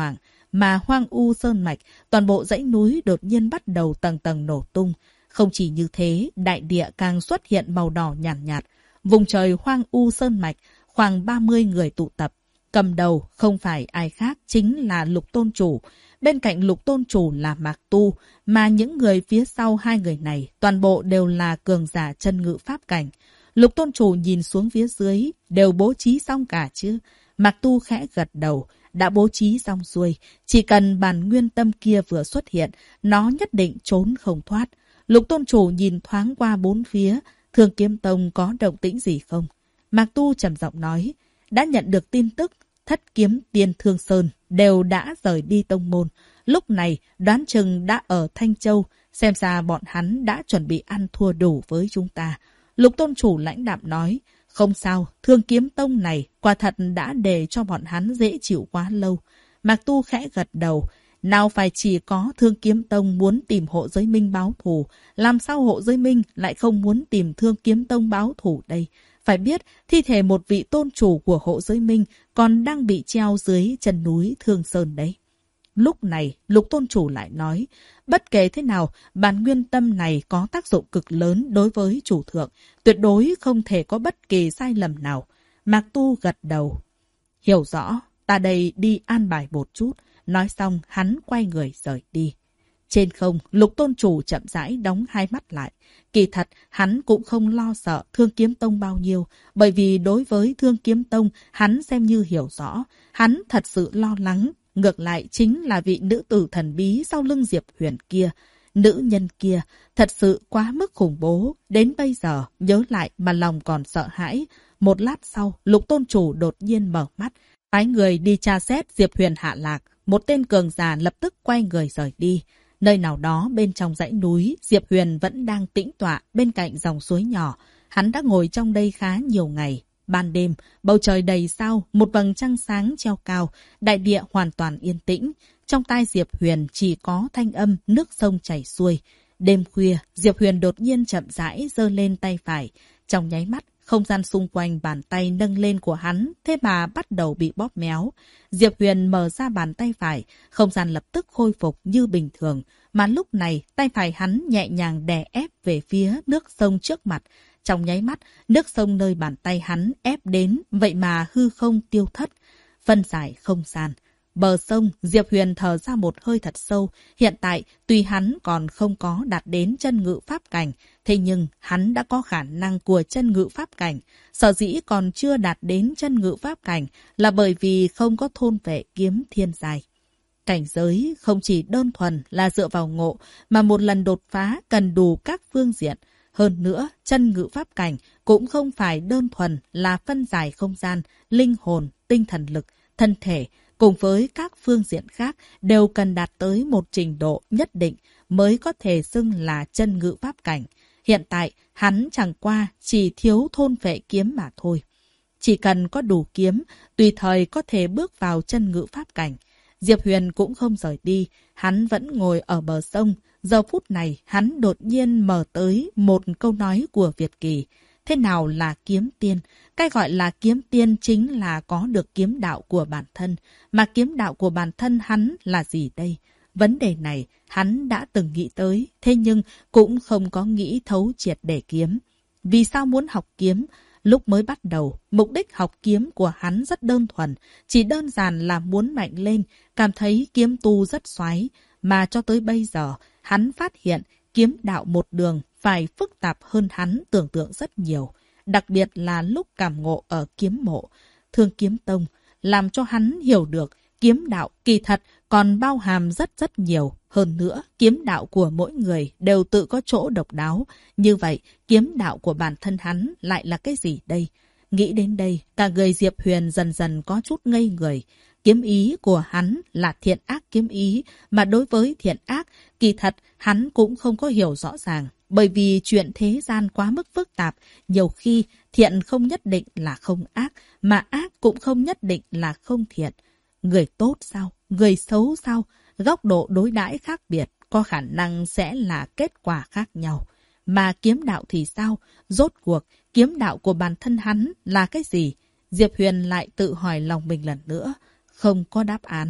mà hoang u sơn mạch, toàn bộ dãy núi đột nhiên bắt đầu tầng tầng nổ tung. Không chỉ như thế, đại địa càng xuất hiện màu đỏ nhàn nhạt. Vùng trời hoang u sơn mạch, khoảng 30 người tụ tập. Cầm đầu không phải ai khác, chính là Lục Tôn Chủ. Bên cạnh Lục Tôn Chủ là Mạc Tu, mà những người phía sau hai người này toàn bộ đều là cường giả chân ngự pháp cảnh. Lục Tôn Chủ nhìn xuống phía dưới, đều bố trí xong cả chứ. Mạc Tu khẽ gật đầu, đã bố trí xong xuôi. Chỉ cần bản nguyên tâm kia vừa xuất hiện, nó nhất định trốn không thoát. Lục Tôn Chủ nhìn thoáng qua bốn phía, Thương Kiếm Tông có động tĩnh gì không? Mạc Tu trầm giọng nói, đã nhận được tin tức, Thất Kiếm Tiên Thương Sơn đều đã rời đi tông môn. Lúc này đoán chừng đã ở Thanh Châu, xem ra bọn hắn đã chuẩn bị ăn thua đủ với chúng ta. Lục Tôn Chủ lãnh đạm nói, không sao, Thương Kiếm Tông này quả thật đã để cho bọn hắn dễ chịu quá lâu. Mạc Tu khẽ gật đầu, nào phải chỉ có Thương Kiếm Tông muốn tìm Hộ Giới Minh báo thù, làm sao Hộ Giới Minh lại không muốn tìm Thương Kiếm Tông báo thù đây? Phải biết, thi thể một vị tôn chủ của Hộ Giới Minh còn đang bị treo dưới chân núi Thương Sơn đấy. Lúc này, Lục Tôn Chủ lại nói, bất kể thế nào, bản nguyên tâm này có tác dụng cực lớn đối với chủ thượng, tuyệt đối không thể có bất kỳ sai lầm nào. Mạc Tu gật đầu. Hiểu rõ, ta đây đi an bài một chút. Nói xong, hắn quay người rời đi. Trên không, Lục Tôn Chủ chậm rãi đóng hai mắt lại. Kỳ thật, hắn cũng không lo sợ Thương Kiếm Tông bao nhiêu, bởi vì đối với Thương Kiếm Tông, hắn xem như hiểu rõ. Hắn thật sự lo lắng. Ngược lại chính là vị nữ tử thần bí sau lưng Diệp Huyền kia. Nữ nhân kia thật sự quá mức khủng bố. Đến bây giờ, nhớ lại mà lòng còn sợ hãi. Một lát sau, Lục Tôn Chủ đột nhiên mở mắt. Phái người đi tra xét Diệp Huyền hạ lạc. Một tên cường giả lập tức quay người rời đi. Nơi nào đó bên trong dãy núi, Diệp Huyền vẫn đang tĩnh tọa bên cạnh dòng suối nhỏ. Hắn đã ngồi trong đây khá nhiều ngày. Ban đêm, bầu trời đầy sao, một vầng trăng sáng treo cao, đại địa hoàn toàn yên tĩnh. Trong tai Diệp Huyền chỉ có thanh âm nước sông chảy xuôi. Đêm khuya, Diệp Huyền đột nhiên chậm rãi giơ lên tay phải. Trong nháy mắt, không gian xung quanh bàn tay nâng lên của hắn, thế mà bắt đầu bị bóp méo. Diệp Huyền mở ra bàn tay phải, không gian lập tức khôi phục như bình thường. Mà lúc này, tay phải hắn nhẹ nhàng đè ép về phía nước sông trước mặt. Trong nháy mắt, nước sông nơi bàn tay hắn ép đến, vậy mà hư không tiêu thất. Phân giải không gian. Bờ sông, Diệp Huyền thở ra một hơi thật sâu. Hiện tại, tuy hắn còn không có đạt đến chân ngự pháp cảnh, thế nhưng hắn đã có khả năng của chân ngự pháp cảnh. Sở dĩ còn chưa đạt đến chân ngự pháp cảnh là bởi vì không có thôn vệ kiếm thiên giai. Cảnh giới không chỉ đơn thuần là dựa vào ngộ, mà một lần đột phá cần đủ các phương diện. Hơn nữa, chân ngự pháp cảnh cũng không phải đơn thuần là phân giải không gian, linh hồn, tinh thần lực, thân thể, cùng với các phương diện khác đều cần đạt tới một trình độ nhất định mới có thể xưng là chân ngự pháp cảnh. Hiện tại, hắn chẳng qua chỉ thiếu thôn vệ kiếm mà thôi. Chỉ cần có đủ kiếm, tùy thời có thể bước vào chân ngự pháp cảnh. Diệp Huyền cũng không rời đi, hắn vẫn ngồi ở bờ sông. Giờ phút này, hắn đột nhiên mở tới một câu nói của Việt Kỳ. Thế nào là kiếm tiên? Cái gọi là kiếm tiên chính là có được kiếm đạo của bản thân. Mà kiếm đạo của bản thân hắn là gì đây? Vấn đề này hắn đã từng nghĩ tới, thế nhưng cũng không có nghĩ thấu triệt để kiếm. Vì sao muốn học kiếm? Lúc mới bắt đầu, mục đích học kiếm của hắn rất đơn thuần, chỉ đơn giản là muốn mạnh lên, cảm thấy kiếm tu rất xoái. Mà cho tới bây giờ, hắn phát hiện kiếm đạo một đường phải phức tạp hơn hắn tưởng tượng rất nhiều. Đặc biệt là lúc cảm ngộ ở kiếm mộ, Thương Kiếm Tông, làm cho hắn hiểu được kiếm đạo kỳ thật còn bao hàm rất nhiều. Hơn nữa, kiếm đạo của mỗi người đều tự có chỗ độc đáo. Như vậy, kiếm đạo của bản thân hắn lại là cái gì đây? Nghĩ đến đây, cả người Diệp Huyền dần dần có chút ngây người. Kiếm ý của hắn là thiện ác kiếm ý, mà đối với thiện ác, kỳ thật hắn cũng không có hiểu rõ ràng. Bởi vì chuyện thế gian quá mức phức tạp, nhiều khi thiện không nhất định là không ác, mà ác cũng không nhất định là không thiện. Người tốt sao? Người xấu sao? Góc độ đối đãi khác biệt, có khả năng sẽ là kết quả khác nhau. Mà kiếm đạo thì sao? Rốt cuộc, kiếm đạo của bản thân hắn là cái gì? Diệp Huyền lại tự hỏi lòng mình lần nữa. Không có đáp án.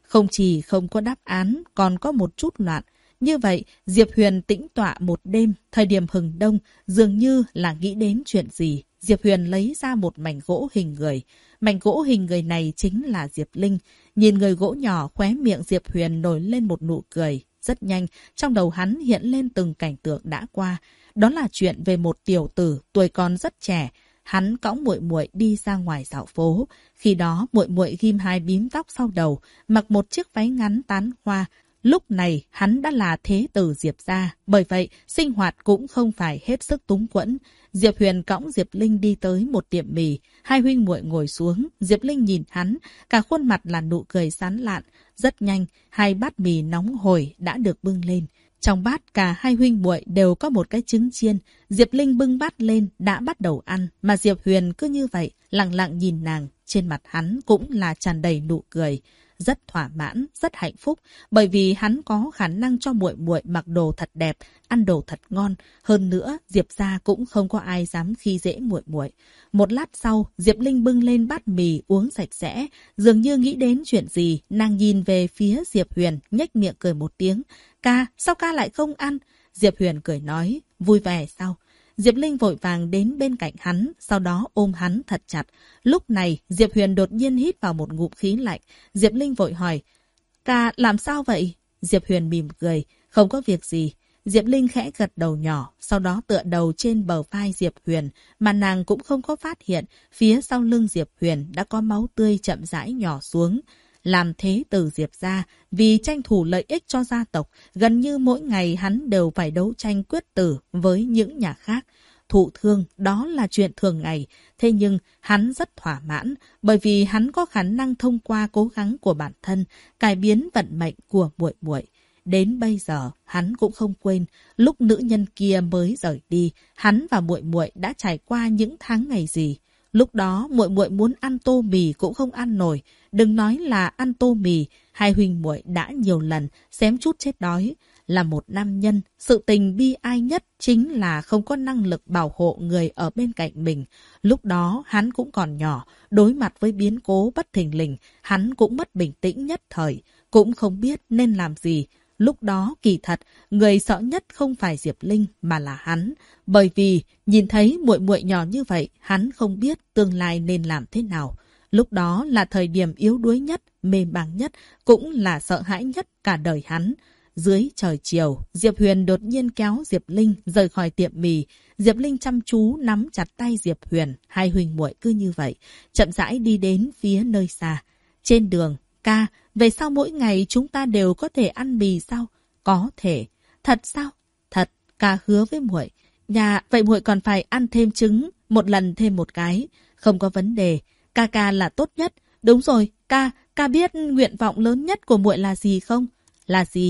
Không chỉ không có đáp án, còn có một chút loạn. Như vậy, Diệp Huyền tĩnh tọa một đêm, thời điểm hừng đông, dường như là nghĩ đến chuyện gì. Diệp Huyền lấy ra một mảnh gỗ hình người. Mảnh gỗ hình người này chính là Diệp Linh. Nhìn người gỗ nhỏ, khóe miệng Diệp Huyền nổi lên một nụ cười. Rất nhanh, trong đầu hắn hiện lên từng cảnh tượng đã qua. Đó là chuyện về một tiểu tử tuổi còn rất trẻ. Hắn cõng muội muội đi ra ngoài dạo phố. Khi đó, muội muội ghim hai bím tóc sau đầu, mặc một chiếc váy ngắn tán hoa. Lúc này, hắn đã là thế tử Diệp gia, bởi vậy, sinh hoạt cũng không phải hết sức túng quẫn. Diệp Huyền cõng Diệp Linh đi tới một tiệm mì, hai huynh muội ngồi xuống, Diệp Linh nhìn hắn, cả khuôn mặt là nụ cười sán lạn. Rất nhanh, hai bát mì nóng hổi đã được bưng lên. Trong bát cả hai huynh muội đều có một cái trứng chiên. Diệp Linh bưng bát lên đã bắt đầu ăn, mà Diệp Huyền cứ như vậy, lặng lặng nhìn nàng, trên mặt hắn cũng là tràn đầy nụ cười. Rất thỏa mãn, rất hạnh phúc, bởi vì hắn có khả năng cho muội muội mặc đồ thật đẹp, ăn đồ thật ngon. Hơn nữa, Diệp gia cũng không có ai dám khi dễ muội muội. Một lát sau, Diệp Linh bưng lên bát mì uống sạch sẽ, dường như nghĩ đến chuyện gì, nàng nhìn về phía Diệp Huyền, nhếch miệng cười một tiếng. Ca, sao ca lại không ăn? Diệp Huyền cười nói, vui vẻ sao? Diệp Linh vội vàng đến bên cạnh hắn, sau đó ôm hắn thật chặt. Lúc này, Diệp Huyền đột nhiên hít vào một ngụm khí lạnh. Diệp Linh vội hỏi, ca làm sao vậy? Diệp Huyền mỉm cười, không có việc gì. Diệp Linh khẽ gật đầu nhỏ, sau đó tựa đầu trên bờ vai Diệp Huyền, mà nàng cũng không có phát hiện, phía sau lưng Diệp Huyền đã có máu tươi chậm rãi nhỏ xuống. Làm thế tử Diệp gia, vì tranh thủ lợi ích cho gia tộc, gần như mỗi ngày hắn đều phải đấu tranh quyết tử với những nhà khác. Thụ thương, đó là chuyện thường ngày. Thế nhưng, hắn rất thỏa mãn, bởi vì hắn có khả năng thông qua cố gắng của bản thân, cải biến vận mệnh của muội muội. Đến bây giờ, hắn cũng không quên, lúc nữ nhân kia mới rời đi, hắn và muội muội đã trải qua những tháng ngày gì. Lúc đó, muội muội muốn ăn tô mì cũng không ăn nổi, đừng nói là ăn tô mì, hai huynh muội đã nhiều lần xém chút chết đói. Là một nam nhân, sự tình bi ai nhất chính là không có năng lực bảo hộ người ở bên cạnh mình. Lúc đó, hắn cũng còn nhỏ, đối mặt với biến cố bất thình lình, hắn cũng mất bình tĩnh nhất thời, cũng không biết nên làm gì. Lúc đó, kỳ thật, người sợ nhất không phải Diệp Linh mà là hắn, bởi vì nhìn thấy muội muội nhỏ như vậy, hắn không biết tương lai nên làm thế nào. Lúc đó là thời điểm yếu đuối nhất, mê mang nhất, cũng là sợ hãi nhất cả đời hắn. Dưới trời chiều, Diệp Huyền đột nhiên kéo Diệp Linh rời khỏi tiệm mì. Diệp Linh chăm chú nắm chặt tay Diệp Huyền, hai huynh muội cứ như vậy, chậm rãi đi đến phía nơi xa. Trên đường, ca, về sau mỗi ngày chúng ta đều có thể ăn mì sao? Có thể. Thật sao? Thật, ca hứa với muội. Nhà, vậy muội còn phải ăn thêm trứng, một lần thêm một cái. Không có vấn đề, ca là tốt nhất. Đúng rồi, ca biết nguyện vọng lớn nhất của muội là gì không? Là gì?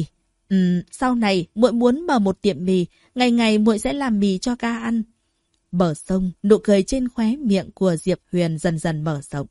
Sau này muội muốn mở một tiệm mì, ngày ngày muội sẽ làm mì cho ca ăn. Bờ sông, nụ cười trên khóe miệng của Diệp Huyền dần dần mở rộng.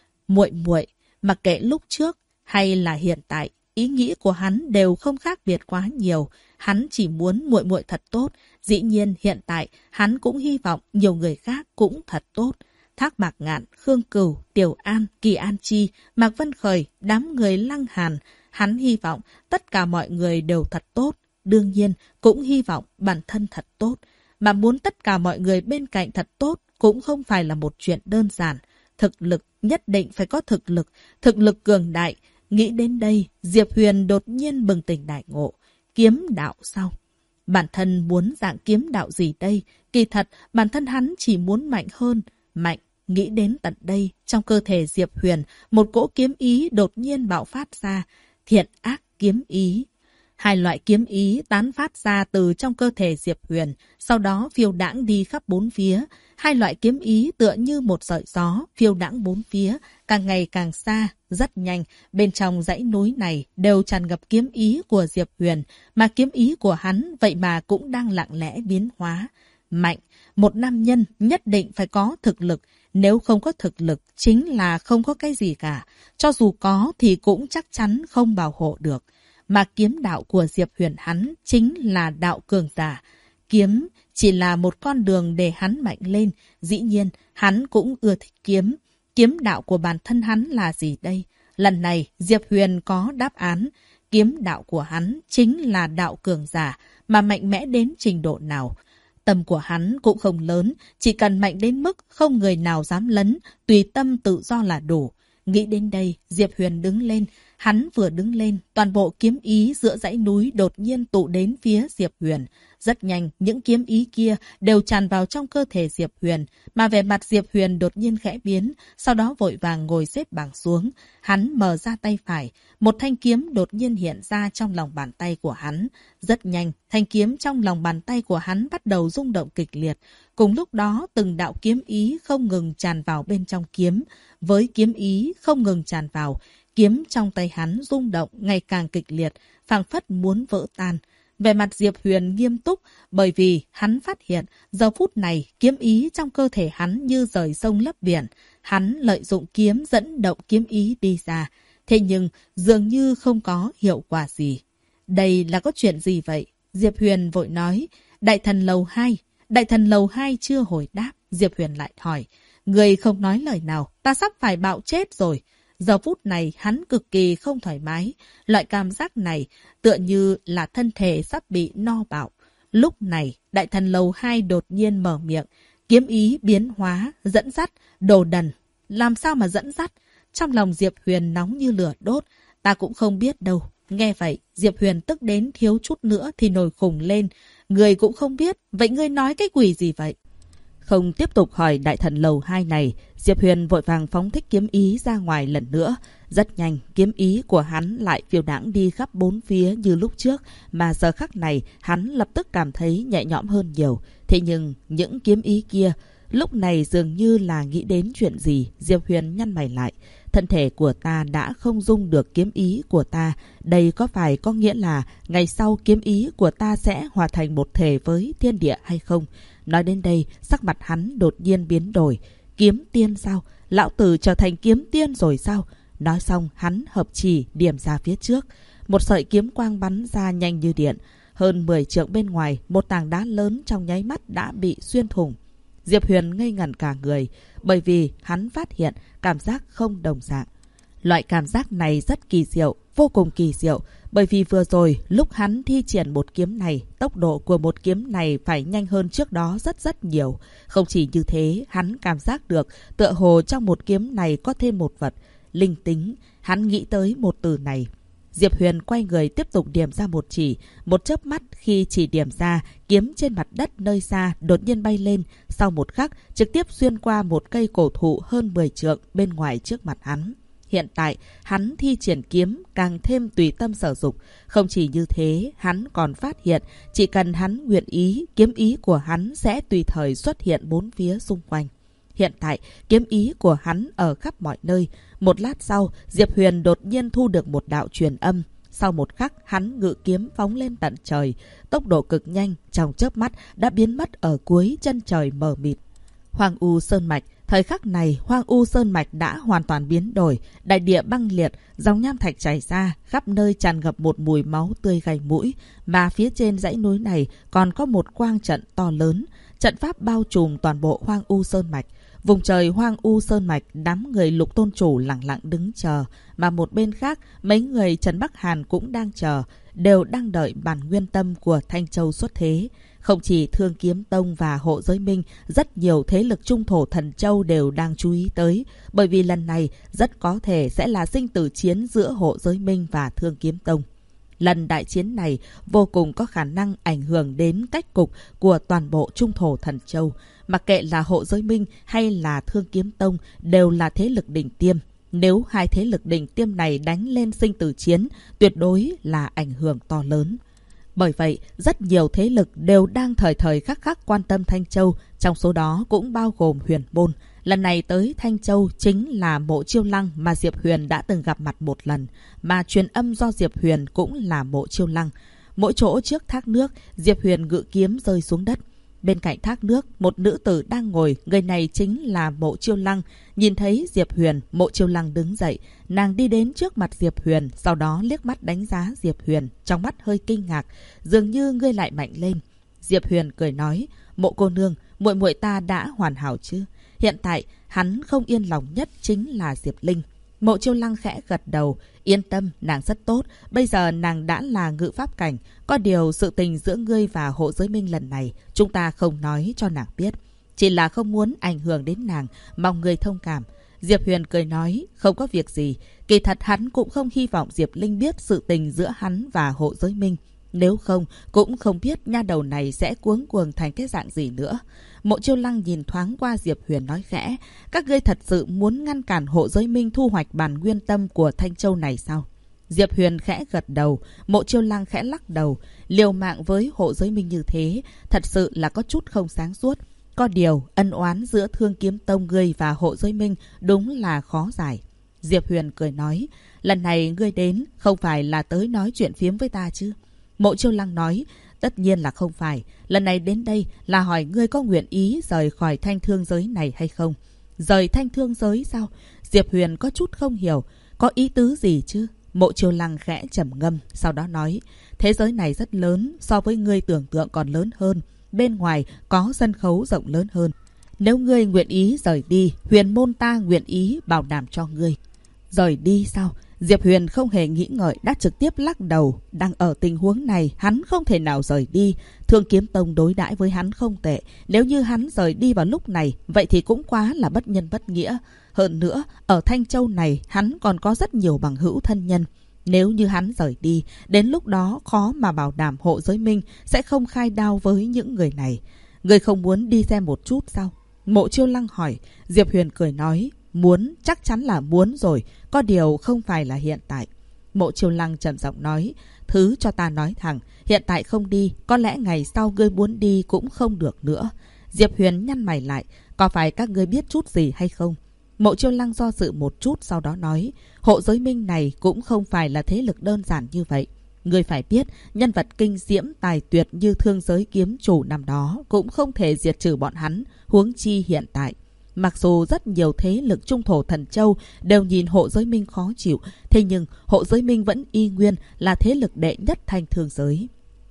Muội, mặc kệ lúc trước hay là hiện tại, ý nghĩ của hắn đều không khác biệt quá nhiều. Hắn chỉ muốn muội muội thật tốt. Dĩ nhiên hiện tại hắn cũng hy vọng nhiều người khác cũng thật tốt. Thác Bạc Ngạn, Khương Cửu, Tiểu An, Kỳ An Chi, Mạc Vân Khởi, đám người Lăng Hàn. Hắn hy vọng tất cả mọi người đều thật tốt. Đương nhiên cũng hy vọng bản thân thật tốt. Mà muốn tất cả mọi người bên cạnh thật tốt cũng không phải là một chuyện đơn giản. Thực lực, nhất định phải có thực lực cường đại. Nghĩ đến đây, Diệp Huyền đột nhiên bừng tỉnh đại ngộ. Kiếm đạo sao? Bản thân muốn dạng kiếm đạo gì đây? Kỳ thật, bản thân hắn chỉ muốn mạnh hơn. Mạnh, nghĩ đến tận đây, trong cơ thể Diệp Huyền, một cỗ kiếm ý đột nhiên bạo phát ra. Thiện ác kiếm ý. Hai loại kiếm ý tán phát ra từ trong cơ thể Diệp Huyền, sau đó phiêu đãng đi khắp bốn phía. Hai loại kiếm ý tựa như một sợi gió, phiêu đãng bốn phía, càng ngày càng xa, rất nhanh. Bên trong dãy núi này đều tràn ngập kiếm ý của Diệp Huyền, mà kiếm ý của hắn vậy mà cũng đang lặng lẽ biến hóa. Mạnh, một nam nhân nhất định phải có thực lực. Nếu không có thực lực, chính là không có cái gì cả. Cho dù có thì cũng chắc chắn không bảo hộ được. Mà kiếm đạo của Diệp Huyền hắn chính là đạo cường giả. Kiếm chỉ là một con đường để hắn mạnh lên. Dĩ nhiên, hắn cũng ưa thích kiếm. Kiếm đạo của bản thân hắn là gì đây? Lần này, Diệp Huyền có đáp án. Kiếm đạo của hắn chính là đạo cường giả, mà mạnh mẽ đến trình độ nào. Tâm của hắn cũng không lớn, chỉ cần mạnh đến mức không người nào dám lấn, tùy tâm tự do là đủ. Nghĩ đến đây, Diệp Huyền đứng lên. Hắn vừa đứng lên, toàn bộ kiếm ý giữa dãy núi đột nhiên tụ đến phía Diệp Huyền. Rất nhanh, những kiếm ý kia đều tràn vào trong cơ thể Diệp Huyền, mà vẻ mặt Diệp Huyền đột nhiên khẽ biến, sau đó vội vàng ngồi xếp bằng xuống. Hắn mở ra tay phải, một thanh kiếm đột nhiên hiện ra trong lòng bàn tay của hắn. Rất nhanh, thanh kiếm trong lòng bàn tay của hắn bắt đầu rung động kịch liệt. Cùng lúc đó, từng đạo kiếm ý không ngừng tràn vào bên trong kiếm. Với kiếm ý không ngừng tràn vào, kiếm trong tay hắn rung động ngày càng kịch liệt, phảng phất muốn vỡ tan. Về mặt Diệp Huyền nghiêm túc, bởi vì hắn phát hiện giờ phút này kiếm ý trong cơ thể hắn như rời sông lấp biển. Hắn lợi dụng kiếm dẫn động kiếm ý đi ra. Thế nhưng dường như không có hiệu quả gì. Đây là có chuyện gì vậy? Diệp Huyền vội nói. Đại thần lầu 2. Đại thần lầu 2 chưa hồi đáp. Diệp Huyền lại hỏi. Người không nói lời nào, ta sắp phải bạo chết rồi. Giờ phút này hắn cực kỳ không thoải mái. Loại cảm giác này tựa như là thân thể sắp bị no bạo. Lúc này, đại thần lầu 2 đột nhiên mở miệng. Kiếm ý biến hóa, dẫn dắt, đồ đần. Làm sao mà dẫn dắt? Trong lòng Diệp Huyền nóng như lửa đốt. Ta cũng không biết đâu. Nghe vậy, Diệp Huyền tức đến thiếu chút nữa thì nổi khùng lên. Người cũng không biết, vậy ngươi nói cái quỷ gì vậy? Không tiếp tục hỏi đại thần lầu 2 này, Diệp Huyền vội vàng phóng thích kiếm ý ra ngoài lần nữa. Rất nhanh, kiếm ý của hắn lại phiêu đãng đi khắp bốn phía như lúc trước, mà giờ khắc này hắn lập tức cảm thấy nhẹ nhõm hơn nhiều. Thế nhưng, những kiếm ý kia, lúc này dường như là nghĩ đến chuyện gì, Diệp Huyền nhăn mày lại. Thân thể của ta đã không dung được kiếm ý của ta, đây có phải có nghĩa là ngày sau kiếm ý của ta sẽ hòa thành một thể với thiên địa hay không? Nói đến đây, sắc mặt hắn đột nhiên biến đổi. Kiếm tiên sao? Lão tử trở thành kiếm tiên rồi sao? Nói xong, hắn hợp chỉ điểm ra phía trước. Một sợi kiếm quang bắn ra nhanh như điện. Hơn 10 trượng bên ngoài, một tảng đá lớn trong nháy mắt đã bị xuyên thủng. Diệp Huyền ngây ngẩn cả người, bởi vì hắn phát hiện cảm giác không đồng dạng. Loại cảm giác này rất kỳ diệu, vô cùng kỳ diệu, bởi vì vừa rồi lúc hắn thi triển một kiếm này, tốc độ của một kiếm này phải nhanh hơn trước đó rất nhiều. Không chỉ như thế, hắn cảm giác được tựa hồ trong một kiếm này có thêm một vật, linh tính. Hắn nghĩ tới một từ này. Diệp Huyền quay người tiếp tục điểm ra một chỉ. Một chớp mắt khi chỉ điểm ra, kiếm trên mặt đất nơi xa đột nhiên bay lên. Sau một khắc, trực tiếp xuyên qua một cây cổ thụ hơn 10 trượng bên ngoài trước mặt hắn. Hiện tại, hắn thi triển kiếm càng thêm tùy tâm sở dục. Không chỉ như thế, hắn còn phát hiện chỉ cần hắn nguyện ý, kiếm ý của hắn sẽ tùy thời xuất hiện bốn phía xung quanh. Hiện tại, kiếm ý của hắn ở khắp mọi nơi. Một lát sau, Diệp Huyền đột nhiên thu được một đạo truyền âm. Sau một khắc, hắn ngự kiếm phóng lên tận trời. Tốc độ cực nhanh, trong chớp mắt đã biến mất ở cuối chân trời mờ mịt. Hoang U Sơn Mạch. Thời khắc này, Hoang U Sơn Mạch đã hoàn toàn biến đổi. Đại địa băng liệt, dòng nham thạch chảy ra, khắp nơi tràn ngập một mùi máu tươi gay mũi. Mà phía trên dãy núi này còn có một quang trận to lớn. Trận pháp bao trùm toàn bộ Hoang U Sơn Mạch. Vùng trời Hoang U Sơn Mạch, đám người Lục Tôn Chủ lặng lặng đứng chờ. Mà một bên khác, mấy người Trần Bắc Hàn cũng đang chờ, đều đang đợi bản nguyên tâm của Thanh Châu xuất thế. Không chỉ Thương Kiếm Tông và Hộ Giới Minh, rất nhiều thế lực trung thổ Thần Châu đều đang chú ý tới. Bởi vì lần này rất có thể sẽ là sinh tử chiến giữa Hộ Giới Minh và Thương Kiếm Tông. Lần đại chiến này vô cùng có khả năng ảnh hưởng đến cách cục của toàn bộ trung thổ Thần Châu. Mặc kệ là Hộ Giới Minh hay là Thương Kiếm Tông đều là thế lực đỉnh tiêm. Nếu hai thế lực đỉnh tiêm này đánh lên sinh tử chiến, tuyệt đối là ảnh hưởng to lớn. Bởi vậy, rất nhiều thế lực đều đang thời thời khắc khắc quan tâm Thanh Châu, trong số đó cũng bao gồm Huyền Môn. Lần này tới Thanh Châu chính là Mộ Chiêu Lăng mà Diệp Huyền đã từng gặp mặt một lần, mà truyền âm do Diệp Huyền cũng là Mộ Chiêu Lăng. Mỗi chỗ trước thác nước, Diệp Huyền ngự kiếm rơi xuống đất. Bên cạnh thác nước, một nữ tử đang ngồi, người này chính là Mộ Chiêu Lăng. Nhìn thấy Diệp Huyền, Mộ Chiêu Lăng đứng dậy, nàng đi đến trước mặt Diệp Huyền, sau đó liếc mắt đánh giá Diệp Huyền, trong mắt hơi kinh ngạc, dường như ngươi lại mạnh lên. Diệp Huyền cười nói, Mộ cô nương, muội muội ta đã hoàn hảo chứ? Hiện tại, hắn không yên lòng nhất chính là Diệp Linh. Mộ Chiêu Lăng khẽ gật đầu. Yên tâm, nàng rất tốt. Bây giờ nàng đã là ngự pháp cảnh. Có điều sự tình giữa ngươi và Hộ Giới Minh lần này chúng ta không nói cho nàng biết. Chỉ là không muốn ảnh hưởng đến nàng. Mong ngươi thông cảm. Diệp Huyền cười nói, không có việc gì. Kỳ thật hắn cũng không hy vọng Diệp Linh biết sự tình giữa hắn và Hộ Giới Minh. Nếu không, cũng không biết nha đầu này sẽ cuống cuồng thành cái dạng gì nữa. Mộ Chiêu Lăng nhìn thoáng qua Diệp Huyền nói khẽ, các ngươi thật sự muốn ngăn cản Hộ Giới Minh thu hoạch bản nguyên tâm của Thanh Châu này sao? Diệp Huyền khẽ gật đầu. Mộ Chiêu Lăng khẽ lắc đầu. Liều mạng với Hộ Giới Minh như thế, thật sự là có chút không sáng suốt. Có điều, ân oán giữa Thương Kiếm Tông ngươi và Hộ Giới Minh đúng là khó giải. Diệp Huyền cười nói, lần này ngươi đến không phải là tới nói chuyện phiếm với ta chứ? Mộ Chiêu Lăng nói, tất nhiên là không phải. Lần này đến đây là hỏi ngươi có nguyện ý rời khỏi thanh thương giới này hay không? Rời thanh thương giới sao? Diệp Huyền có chút không hiểu. Có ý tứ gì chứ? Mộ Chiêu Lăng khẽ trầm ngâm, sau đó nói, thế giới này rất lớn, so với ngươi tưởng tượng còn lớn hơn. Bên ngoài có sân khấu rộng lớn hơn. Nếu ngươi nguyện ý rời đi, Huyền môn ta nguyện ý bảo đảm cho ngươi. Rời đi sao? Diệp Huyền không hề nghĩ ngợi đã trực tiếp lắc đầu. Đang ở tình huống này, hắn không thể nào rời đi. Thương Kiếm Tông đối đãi với hắn không tệ. Nếu như hắn rời đi vào lúc này, vậy thì cũng quá là bất nhân bất nghĩa. Hơn nữa, ở Thanh Châu này, hắn còn có rất nhiều bằng hữu thân nhân. Nếu như hắn rời đi, đến lúc đó khó mà bảo đảm Hộ Giới Minh sẽ không khai đao với những người này. Người không muốn đi xem một chút sao? Mộ Chiêu Lăng hỏi. Diệp Huyền cười nói, muốn, chắc chắn là muốn rồi. Có điều không phải là hiện tại. Mộ Chiêu Lăng trầm giọng nói, thứ cho ta nói thẳng, hiện tại không đi, có lẽ ngày sau ngươi muốn đi cũng không được nữa. Diệp Huyền nhăn mày lại, có phải các ngươi biết chút gì hay không? Mộ Chiêu Lăng do dự một chút, sau đó nói, Hộ Giới Minh này cũng không phải là thế lực đơn giản như vậy. Ngươi phải biết, nhân vật kinh diễm tài tuyệt như Thương Giới Kiếm Chủ năm đó cũng không thể diệt trừ bọn hắn, huống chi hiện tại. Mặc dù rất nhiều thế lực trung thổ Thần Châu đều nhìn Hộ Giới Minh khó chịu, thế nhưng Hộ Giới Minh vẫn y nguyên là thế lực đệ nhất thanh thương giới.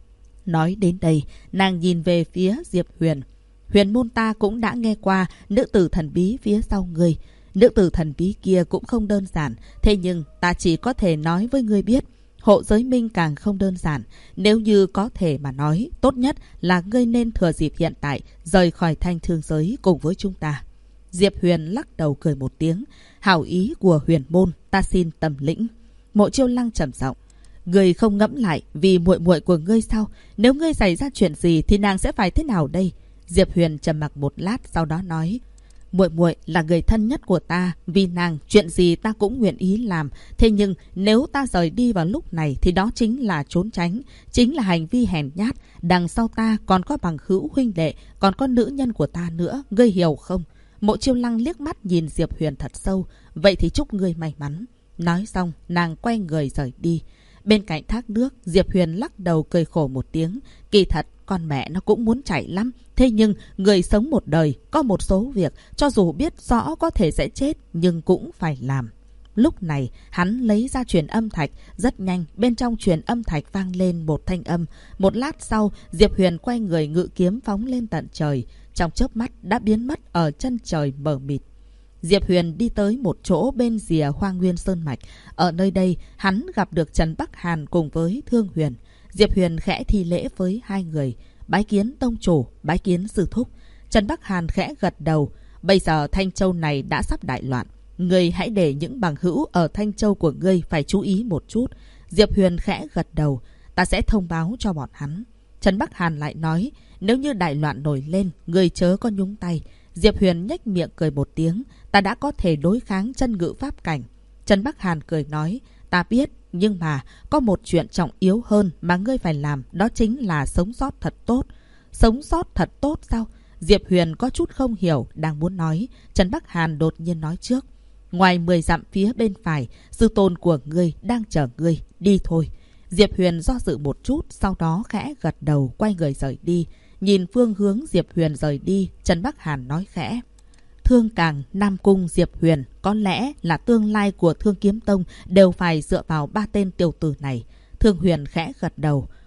Nói đến đây, nàng nhìn về phía Diệp Huyền. Huyền môn ta cũng đã nghe qua nữ tử thần bí phía sau ngươi. Nữ tử thần bí kia cũng không đơn giản, thế nhưng ta chỉ có thể nói với ngươi biết, Hộ Giới Minh càng không đơn giản. Nếu như có thể mà nói, tốt nhất là ngươi nên thừa dịp hiện tại rời khỏi thanh thương giới cùng với chúng ta. Diệp Huyền lắc đầu cười một tiếng. Hảo ý của Huyền môn, ta xin tầm lĩnh. Mộ Chiêu Lăng trầm giọng, ngươi không ngẫm lại vì muội muội của ngươi sao? Nếu ngươi xảy ra chuyện gì thì nàng sẽ phải thế nào đây? Diệp Huyền trầm mặc một lát, sau đó nói, muội muội là người thân nhất của ta, vì nàng chuyện gì ta cũng nguyện ý làm. Thế nhưng nếu ta rời đi vào lúc này thì đó chính là trốn tránh, chính là hành vi hèn nhát. Đằng sau ta còn có bằng hữu huynh đệ, còn có nữ nhân của ta nữa, ngươi hiểu không? Mộ Chiêu Lăng liếc mắt nhìn Diệp Huyền thật sâu. Vậy thì chúc ngươi may mắn. Nói xong, nàng quay người rời đi. Bên cạnh thác nước, Diệp Huyền lắc đầu cười khổ một tiếng. Kỳ thật, con mẹ nó cũng muốn chạy lắm. Thế nhưng, người sống một đời, có một số việc, cho dù biết rõ có thể sẽ chết, nhưng cũng phải làm. Lúc này, hắn lấy ra truyền âm thạch. Rất nhanh, bên trong truyền âm thạch vang lên một thanh âm. Một lát sau, Diệp Huyền quay người ngự kiếm phóng lên tận trời. Trong chớp mắt đã biến mất ở chân trời mờ mịt. Diệp Huyền đi tới một chỗ bên rìa Hoa Nguyên Sơn Mạch. Ở nơi đây, hắn gặp được Trần Bắc Hàn cùng với Thương Huyền. Diệp Huyền khẽ thi lễ với hai người. Bái kiến tông chủ, bái kiến sư thúc. Trần Bắc Hàn khẽ gật đầu. Bây giờ Thanh Châu này đã sắp đại loạn. Ngươi hãy để những bằng hữu ở Thanh Châu của ngươi phải chú ý một chút. Diệp Huyền khẽ gật đầu. Ta sẽ thông báo cho bọn hắn. Trần Bắc Hàn lại nói, nếu như đại loạn nổi lên, ngươi chớ có nhúng tay. Diệp Huyền nhếch miệng cười một tiếng. Ta đã có thể đối kháng chân ngự pháp cảnh. Trần Bắc Hàn cười nói, ta biết, nhưng mà có một chuyện trọng yếu hơn mà ngươi phải làm, đó chính là sống sót thật tốt. Sống sót thật tốt sao? Diệp Huyền có chút không hiểu, đang muốn nói. Trần Bắc Hàn đột nhiên nói trước. Ngoài 10 dặm phía bên phải, sư tôn của ngươi đang chờ ngươi, đi thôi. Diệp Huyền do dự một chút, sau đó khẽ gật đầu quay người rời đi. Nhìn phương hướng Diệp Huyền rời đi, Trần Bắc Hàn nói khẽ. Thương Càng, Nam Cung, Diệp Huyền, có lẽ là tương lai của Thương Kiếm Tông đều phải dựa vào ba tên tiểu tử này. Thương Huyền khẽ gật đầu.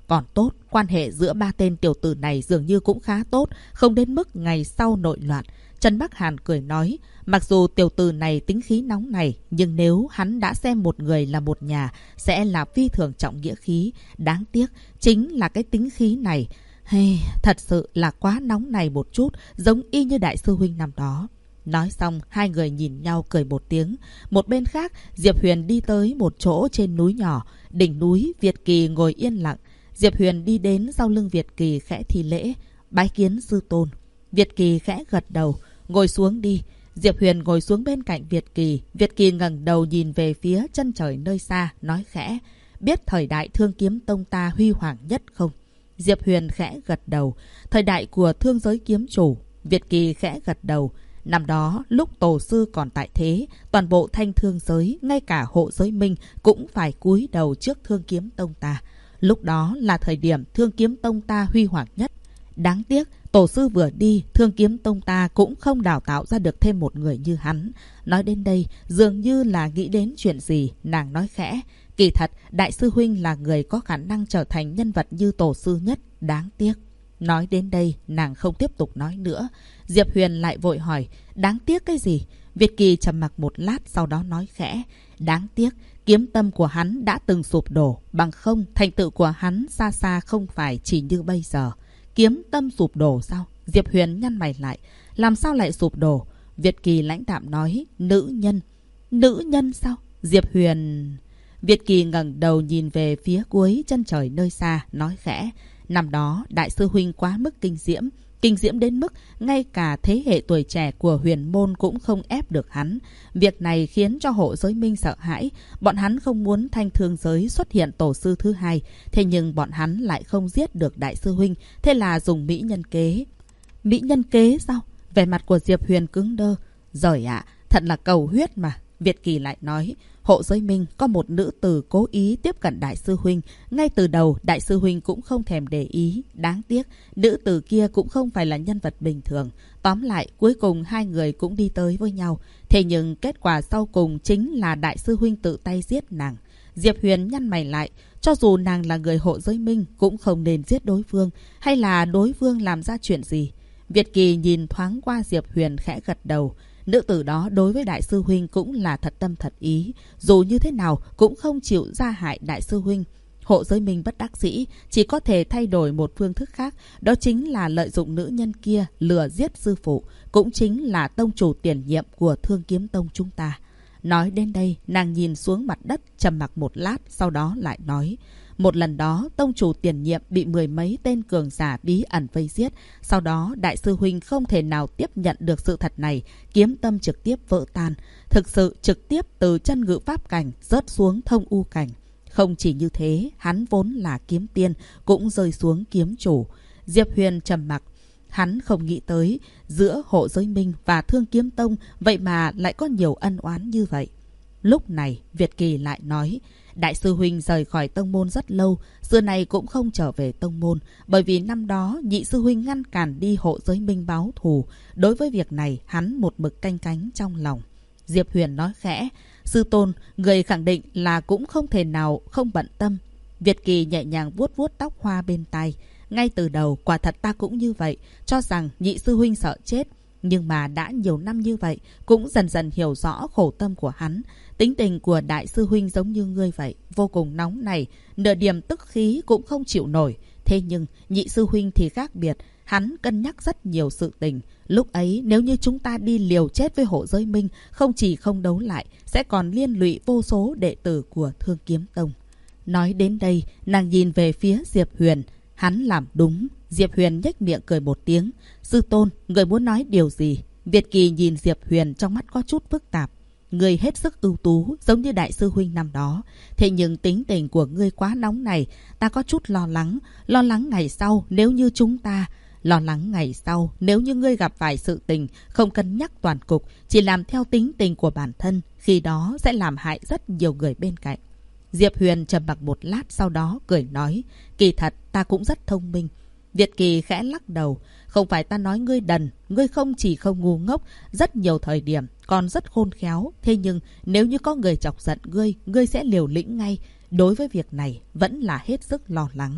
Còn tốt, quan hệ giữa ba tên tiểu tử này dường như cũng khá tốt, không đến mức ngày sau nội loạn. Trần Bắc Hàn cười nói, mặc dù tiểu tử này tính khí nóng này, nhưng nếu hắn đã xem một người là một nhà, sẽ là phi thường trọng nghĩa khí. Đáng tiếc, chính là cái tính khí này. Thật sự là quá nóng này một chút, giống y như đại sư huynh năm đó. Nói xong, hai người nhìn nhau cười một tiếng. Một bên khác, Diệp Huyền đi tới một chỗ trên núi nhỏ. Đỉnh núi, Việt Kỳ ngồi yên lặng. Diệp Huyền đi đến sau lưng Việt Kỳ khẽ thi lễ, bái kiến sư tôn. Việt Kỳ khẽ gật đầu, ngồi xuống đi. Diệp Huyền ngồi xuống bên cạnh Việt Kỳ. Việt Kỳ ngẩng đầu nhìn về phía chân trời nơi xa, nói khẽ, biết thời đại Thương Kiếm Tông ta huy hoàng nhất không? Diệp Huyền khẽ gật đầu, thời đại của Thương Giới Kiếm Chủ. Việt Kỳ khẽ gật đầu. Năm đó, lúc tổ sư còn tại thế, toàn bộ Thanh Thương Giới, ngay cả Hộ Giới Minh cũng phải cúi đầu trước Thương Kiếm Tông ta. Lúc đó là thời điểm Thương Kiếm Tông ta huy hoàng nhất. Đáng tiếc, tổ sư vừa đi, Thương Kiếm Tông ta cũng không đào tạo ra được thêm một người như hắn. Nói đến đây, dường như là nghĩ đến chuyện gì, nàng nói khẽ. Kỳ thật, đại sư huynh là người có khả năng trở thành nhân vật như tổ sư nhất, đáng tiếc. Nói đến đây, nàng không tiếp tục nói nữa. Diệp Huyền lại vội hỏi, đáng tiếc cái gì? Việt Kỳ trầm mặc một lát, sau đó nói khẽ, đáng tiếc, kiếm tâm của hắn đã từng sụp đổ, bằng không thành tựu của hắn xa xa không phải chỉ như bây giờ. Kiếm tâm sụp đổ sao? Diệp Huyền nhăn mày lại, làm sao lại sụp đổ? Việt Kỳ lãnh đạm nói, nữ nhân. Nữ nhân sao? Diệp Huyền... Việt Kỳ ngẩng đầu nhìn về phía cuối chân trời nơi xa, nói khẽ, năm đó đại sư huynh quá mức kinh diễm đến mức ngay cả thế hệ tuổi trẻ của huyền môn cũng không ép được hắn. Việc này khiến cho Hộ Giới Minh sợ hãi, bọn hắn không muốn Thanh Thương Giới xuất hiện tổ sư thứ hai, thế nhưng bọn hắn lại không giết được đại sư huynh, thế là dùng mỹ nhân kế. Mỹ nhân kế sao? Vẻ mặt của Diệp Huyền cứng đơ. Giời ạ, thật là cầu huyết mà. Việt Kỳ lại nói, Hộ Giới Minh có một nữ tử cố ý tiếp cận đại sư huynh. Ngay từ đầu, đại sư huynh cũng không thèm để ý. Đáng tiếc, nữ tử kia cũng không phải là nhân vật bình thường. Tóm lại, cuối cùng hai người cũng đi tới với nhau. Thế nhưng kết quả sau cùng chính là đại sư huynh tự tay giết nàng. Diệp Huyền nhăn mày lại, cho dù nàng là người Hộ Giới Minh cũng không nên giết đối phương. Hay là đối phương làm ra chuyện gì? Việt Kỳ nhìn thoáng qua Diệp Huyền khẽ gật đầu. Nữ tử đó đối với đại sư huynh cũng là thật tâm thật ý, dù như thế nào cũng không chịu ra hại đại sư huynh. Hộ Giới Minh bất đắc dĩ, chỉ có thể thay đổi một phương thức khác, đó chính là lợi dụng nữ nhân kia lừa giết sư phụ, cũng chính là tông chủ tiền nhiệm của Thương Kiếm Tông chúng ta. Nói đến đây, nàng nhìn xuống mặt đất, trầm mặc một lát, sau đó lại nói, một lần đó, tông chủ tiền nhiệm bị mười mấy tên cường giả bí ẩn vây giết. Sau đó, đại sư huynh không thể nào tiếp nhận được sự thật này, kiếm tâm trực tiếp vỡ tan. Thực sự trực tiếp từ chân ngự pháp cảnh rớt xuống thông u cảnh. Không chỉ như thế, hắn vốn là kiếm tiên, cũng rơi xuống kiếm chủ. Diệp Huyền trầm mặc. Hắn không nghĩ tới, giữa Hộ Giới Minh và Thương Kiếm Tông, vậy mà lại có nhiều ân oán như vậy. Lúc này, Việt Kỳ lại nói, đại sư huynh rời khỏi tông môn rất lâu, xưa này cũng không trở về tông môn, bởi vì năm đó nhị sư huynh ngăn cản đi Hộ Giới Minh báo thù. Đối với việc này, hắn một mực canh cánh trong lòng. Diệp Huyền nói khẽ, sư tôn, người khẳng định là cũng không thể nào không bận tâm. Việt Kỳ nhẹ nhàng vuốt vuốt tóc hoa bên tai. Ngay từ đầu, quả thật ta cũng như vậy, cho rằng nhị sư huynh sợ chết. Nhưng mà đã nhiều năm như vậy, cũng dần dần hiểu rõ khổ tâm của hắn. Tính tình của đại sư huynh giống như ngươi vậy, vô cùng nóng này, nửa điểm tức khí cũng không chịu nổi. Thế nhưng, nhị sư huynh thì khác biệt, hắn cân nhắc rất nhiều sự tình. Lúc ấy, nếu như chúng ta đi liều chết với Hộ Giới Minh, không chỉ không đấu lại, sẽ còn liên lụy vô số đệ tử của Thương Kiếm Tông. Nói đến đây, nàng nhìn về phía Diệp Huyền. Hắn làm đúng. Diệp Huyền nhếch miệng cười một tiếng. Sư tôn, người muốn nói điều gì? Việt Kỳ nhìn Diệp Huyền trong mắt có chút phức tạp. Ngươi hết sức ưu tú, giống như đại sư huynh năm đó. Thế nhưng tính tình của ngươi quá nóng này, ta có chút lo lắng. Lo lắng ngày sau nếu như chúng ta... Lo lắng ngày sau nếu như ngươi gặp phải sự tình, không cân nhắc toàn cục, chỉ làm theo tính tình của bản thân, khi đó sẽ làm hại rất nhiều người bên cạnh. Diệp Huyền trầm mặc một lát, sau đó cười nói, kỳ thật ta cũng rất thông minh. Việt Kỳ khẽ lắc đầu, không phải ta nói ngươi đần, ngươi không chỉ không ngu ngốc, rất nhiều thời điểm còn rất khôn khéo. Thế nhưng nếu như có người chọc giận ngươi, ngươi sẽ liều lĩnh ngay. Đối với việc này vẫn là hết sức lo lắng.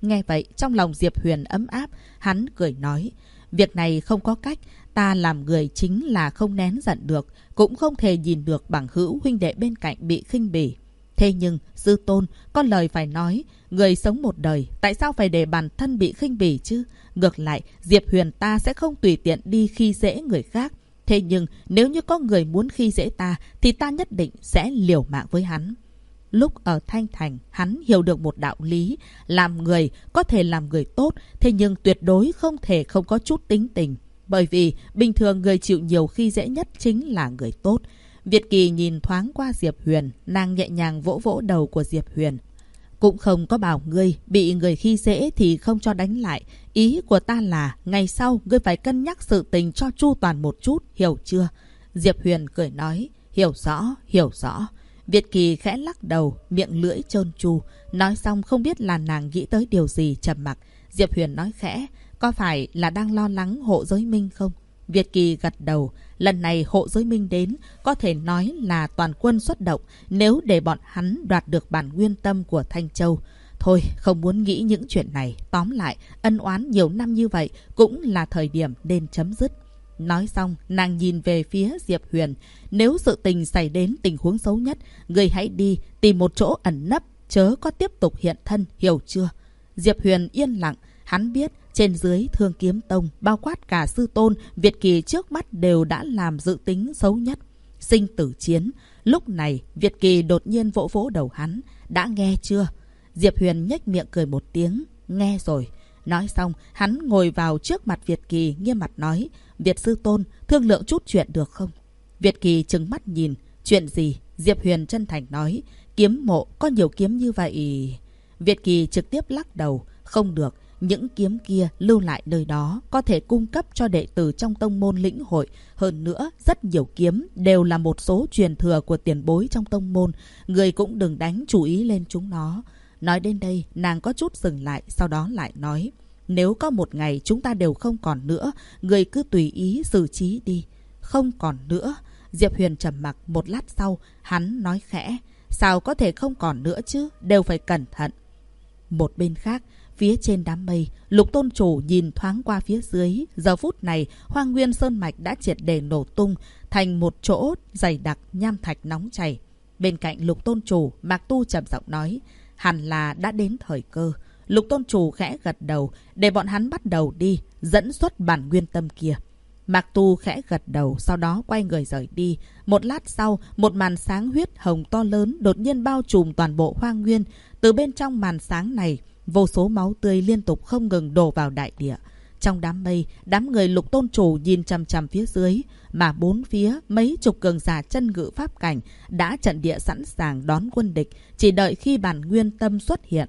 Nghe vậy, trong lòng Diệp Huyền ấm áp, hắn cười nói, việc này không có cách, ta làm người chính là không nén giận được, cũng không thể nhìn được bằng hữu huynh đệ bên cạnh bị khinh bỉ. Thế nhưng, sư tôn, con lời phải nói, người sống một đời, tại sao phải để bản thân bị khinh bỉ chứ? Ngược lại, Diệp Huyền ta sẽ không tùy tiện đi khi dễ người khác. Thế nhưng, nếu như có người muốn khi dễ ta, thì ta nhất định sẽ liều mạng với hắn. Lúc ở Thanh Thành, hắn hiểu được một đạo lý, làm người có thể làm người tốt, thế nhưng tuyệt đối không thể không có chút tính tình. Bởi vì, bình thường người chịu nhiều khi dễ nhất chính là người tốt. Việt Kỳ nhìn thoáng qua Diệp Huyền, nàng nhẹ nhàng vỗ vỗ đầu của Diệp Huyền. Cũng không có bảo ngươi, bị người khi dễ thì không cho đánh lại. Ý của ta là, ngày sau ngươi phải cân nhắc sự tình cho chu toàn một chút, hiểu chưa? Diệp Huyền cười nói, hiểu rõ, hiểu rõ. Việt Kỳ khẽ lắc đầu, miệng lưỡi trơn tru. Nói xong không biết là nàng nghĩ tới điều gì trầm mặc. Diệp Huyền nói khẽ, có phải là đang lo lắng Hộ Giới Minh không? Việt Kỳ gật đầu, lần này Hộ Giới Minh đến, có thể nói là toàn quân xuất động nếu để bọn hắn đoạt được bản nguyên tâm của Thanh Châu. Thôi, không muốn nghĩ những chuyện này, tóm lại, ân oán nhiều năm như vậy cũng là thời điểm nên chấm dứt. Nói xong, nàng nhìn về phía Diệp Huyền, nếu sự tình xảy đến tình huống xấu nhất, người hãy đi tìm một chỗ ẩn nấp, chớ có tiếp tục hiện thân, hiểu chưa? Diệp Huyền yên lặng, hắn biết trên dưới Thương Kiếm Tông, bao quát cả sư tôn, Việt Kỳ trước mắt đều đã làm dự tính xấu nhất. Sinh tử chiến. Lúc này, Việt Kỳ đột nhiên vỗ vỗ đầu hắn. Đã nghe chưa? Diệp Huyền nhếch miệng cười một tiếng. Nghe rồi. Nói xong, hắn ngồi vào trước mặt Việt Kỳ, nghiêm mặt nói. Việt sư tôn, thương lượng chút chuyện được không? Việt Kỳ trừng mắt nhìn. Chuyện gì? Diệp Huyền chân thành nói. Kiếm mộ, có nhiều kiếm như vậy. Việt Kỳ trực tiếp lắc đầu. Không được. Những kiếm kia lưu lại nơi đó có thể cung cấp cho đệ tử trong tông môn lĩnh hội. Hơn nữa, rất nhiều kiếm đều là một số truyền thừa của tiền bối trong tông môn. Người cũng đừng đánh chú ý lên chúng nó. Nói đến đây, nàng có chút dừng lại, sau đó lại nói. Nếu có một ngày chúng ta đều không còn nữa, người cứ tùy ý xử trí đi. Không còn nữa. Diệp Huyền trầm mặc một lát sau, hắn nói khẽ. Sao có thể không còn nữa chứ, đều phải cẩn thận. Một bên khác, phía trên đám mây, Lục tôn chủ nhìn thoáng qua phía dưới. Giờ phút này, Hoang Nguyên Sơn Mạch đã triệt để nổ tung thành một chỗ dày đặc nham thạch nóng chảy. Bên cạnh Lục tôn chủ, Mạc Tu trầm giọng nói, hẳn là đã đến thời cơ. Lục tôn chủ khẽ gật đầu, để bọn hắn bắt đầu đi, dẫn xuất bản nguyên tâm kia. Mạc Tu khẽ gật đầu, sau đó quay người rời đi. Một lát sau, một màn sáng huyết hồng to lớn đột nhiên bao trùm toàn bộ Hoang Nguyên. Từ bên trong màn sáng này, vô số máu tươi liên tục không ngừng đổ vào đại địa. Trong đám mây, đám người Lục tôn chủ nhìn chằm chằm phía dưới, mà bốn phía mấy chục cường giả chân ngự pháp cảnh đã trận địa sẵn sàng đón quân địch, chỉ đợi khi bản nguyên tâm xuất hiện.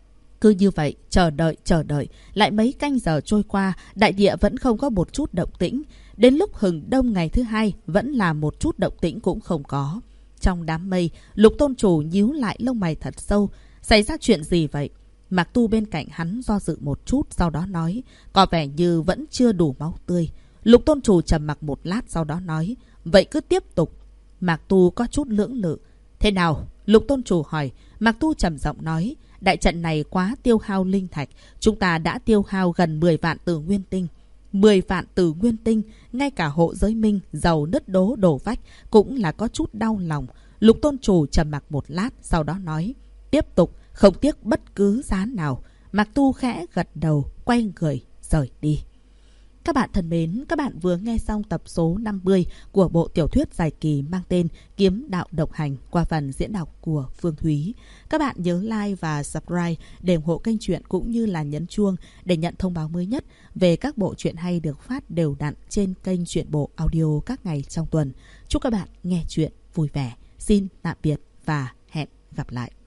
Cứ như vậy, chờ đợi, lại mấy canh giờ trôi qua, đại địa vẫn không có một chút động tĩnh. Đến lúc hừng đông ngày thứ hai, vẫn là một chút động tĩnh cũng không có. Trong đám mây, Lục tôn chủ nhíu lại lông mày thật sâu. Xảy ra chuyện gì vậy? Mạc Tu bên cạnh hắn do dự một chút, sau đó nói, có vẻ như vẫn chưa đủ máu tươi. Lục tôn chủ trầm mặc một lát, sau đó nói, vậy cứ tiếp tục. Mạc Tu có chút lưỡng lự. Thế nào? Lục tôn chủ hỏi. Mạc Tu trầm giọng nói, đại trận này quá tiêu hao linh thạch, chúng ta đã tiêu hao gần 10 vạn tử nguyên tinh. 10 vạn tử nguyên tinh, ngay cả Hộ Giới Minh giàu nứt đố đổ vách cũng là có chút đau lòng. Lục tôn chủ trầm mặc một lát, sau đó nói, tiếp tục, không tiếc bất cứ giá nào. Mạc Tu khẽ gật đầu, quay người rời đi. Các bạn thân mến, các bạn vừa nghe xong tập số 50 của bộ tiểu thuyết dài kỳ mang tên Kiếm Đạo Độc Hành qua phần diễn đọc của Phương Thúy. Các bạn nhớ like và subscribe để ủng hộ kênh truyện cũng như là nhấn chuông để nhận thông báo mới nhất về các bộ truyện hay được phát đều đặn trên kênh Truyện Bộ Audio các ngày trong tuần. Chúc các bạn nghe truyện vui vẻ. Xin tạm biệt và hẹn gặp lại.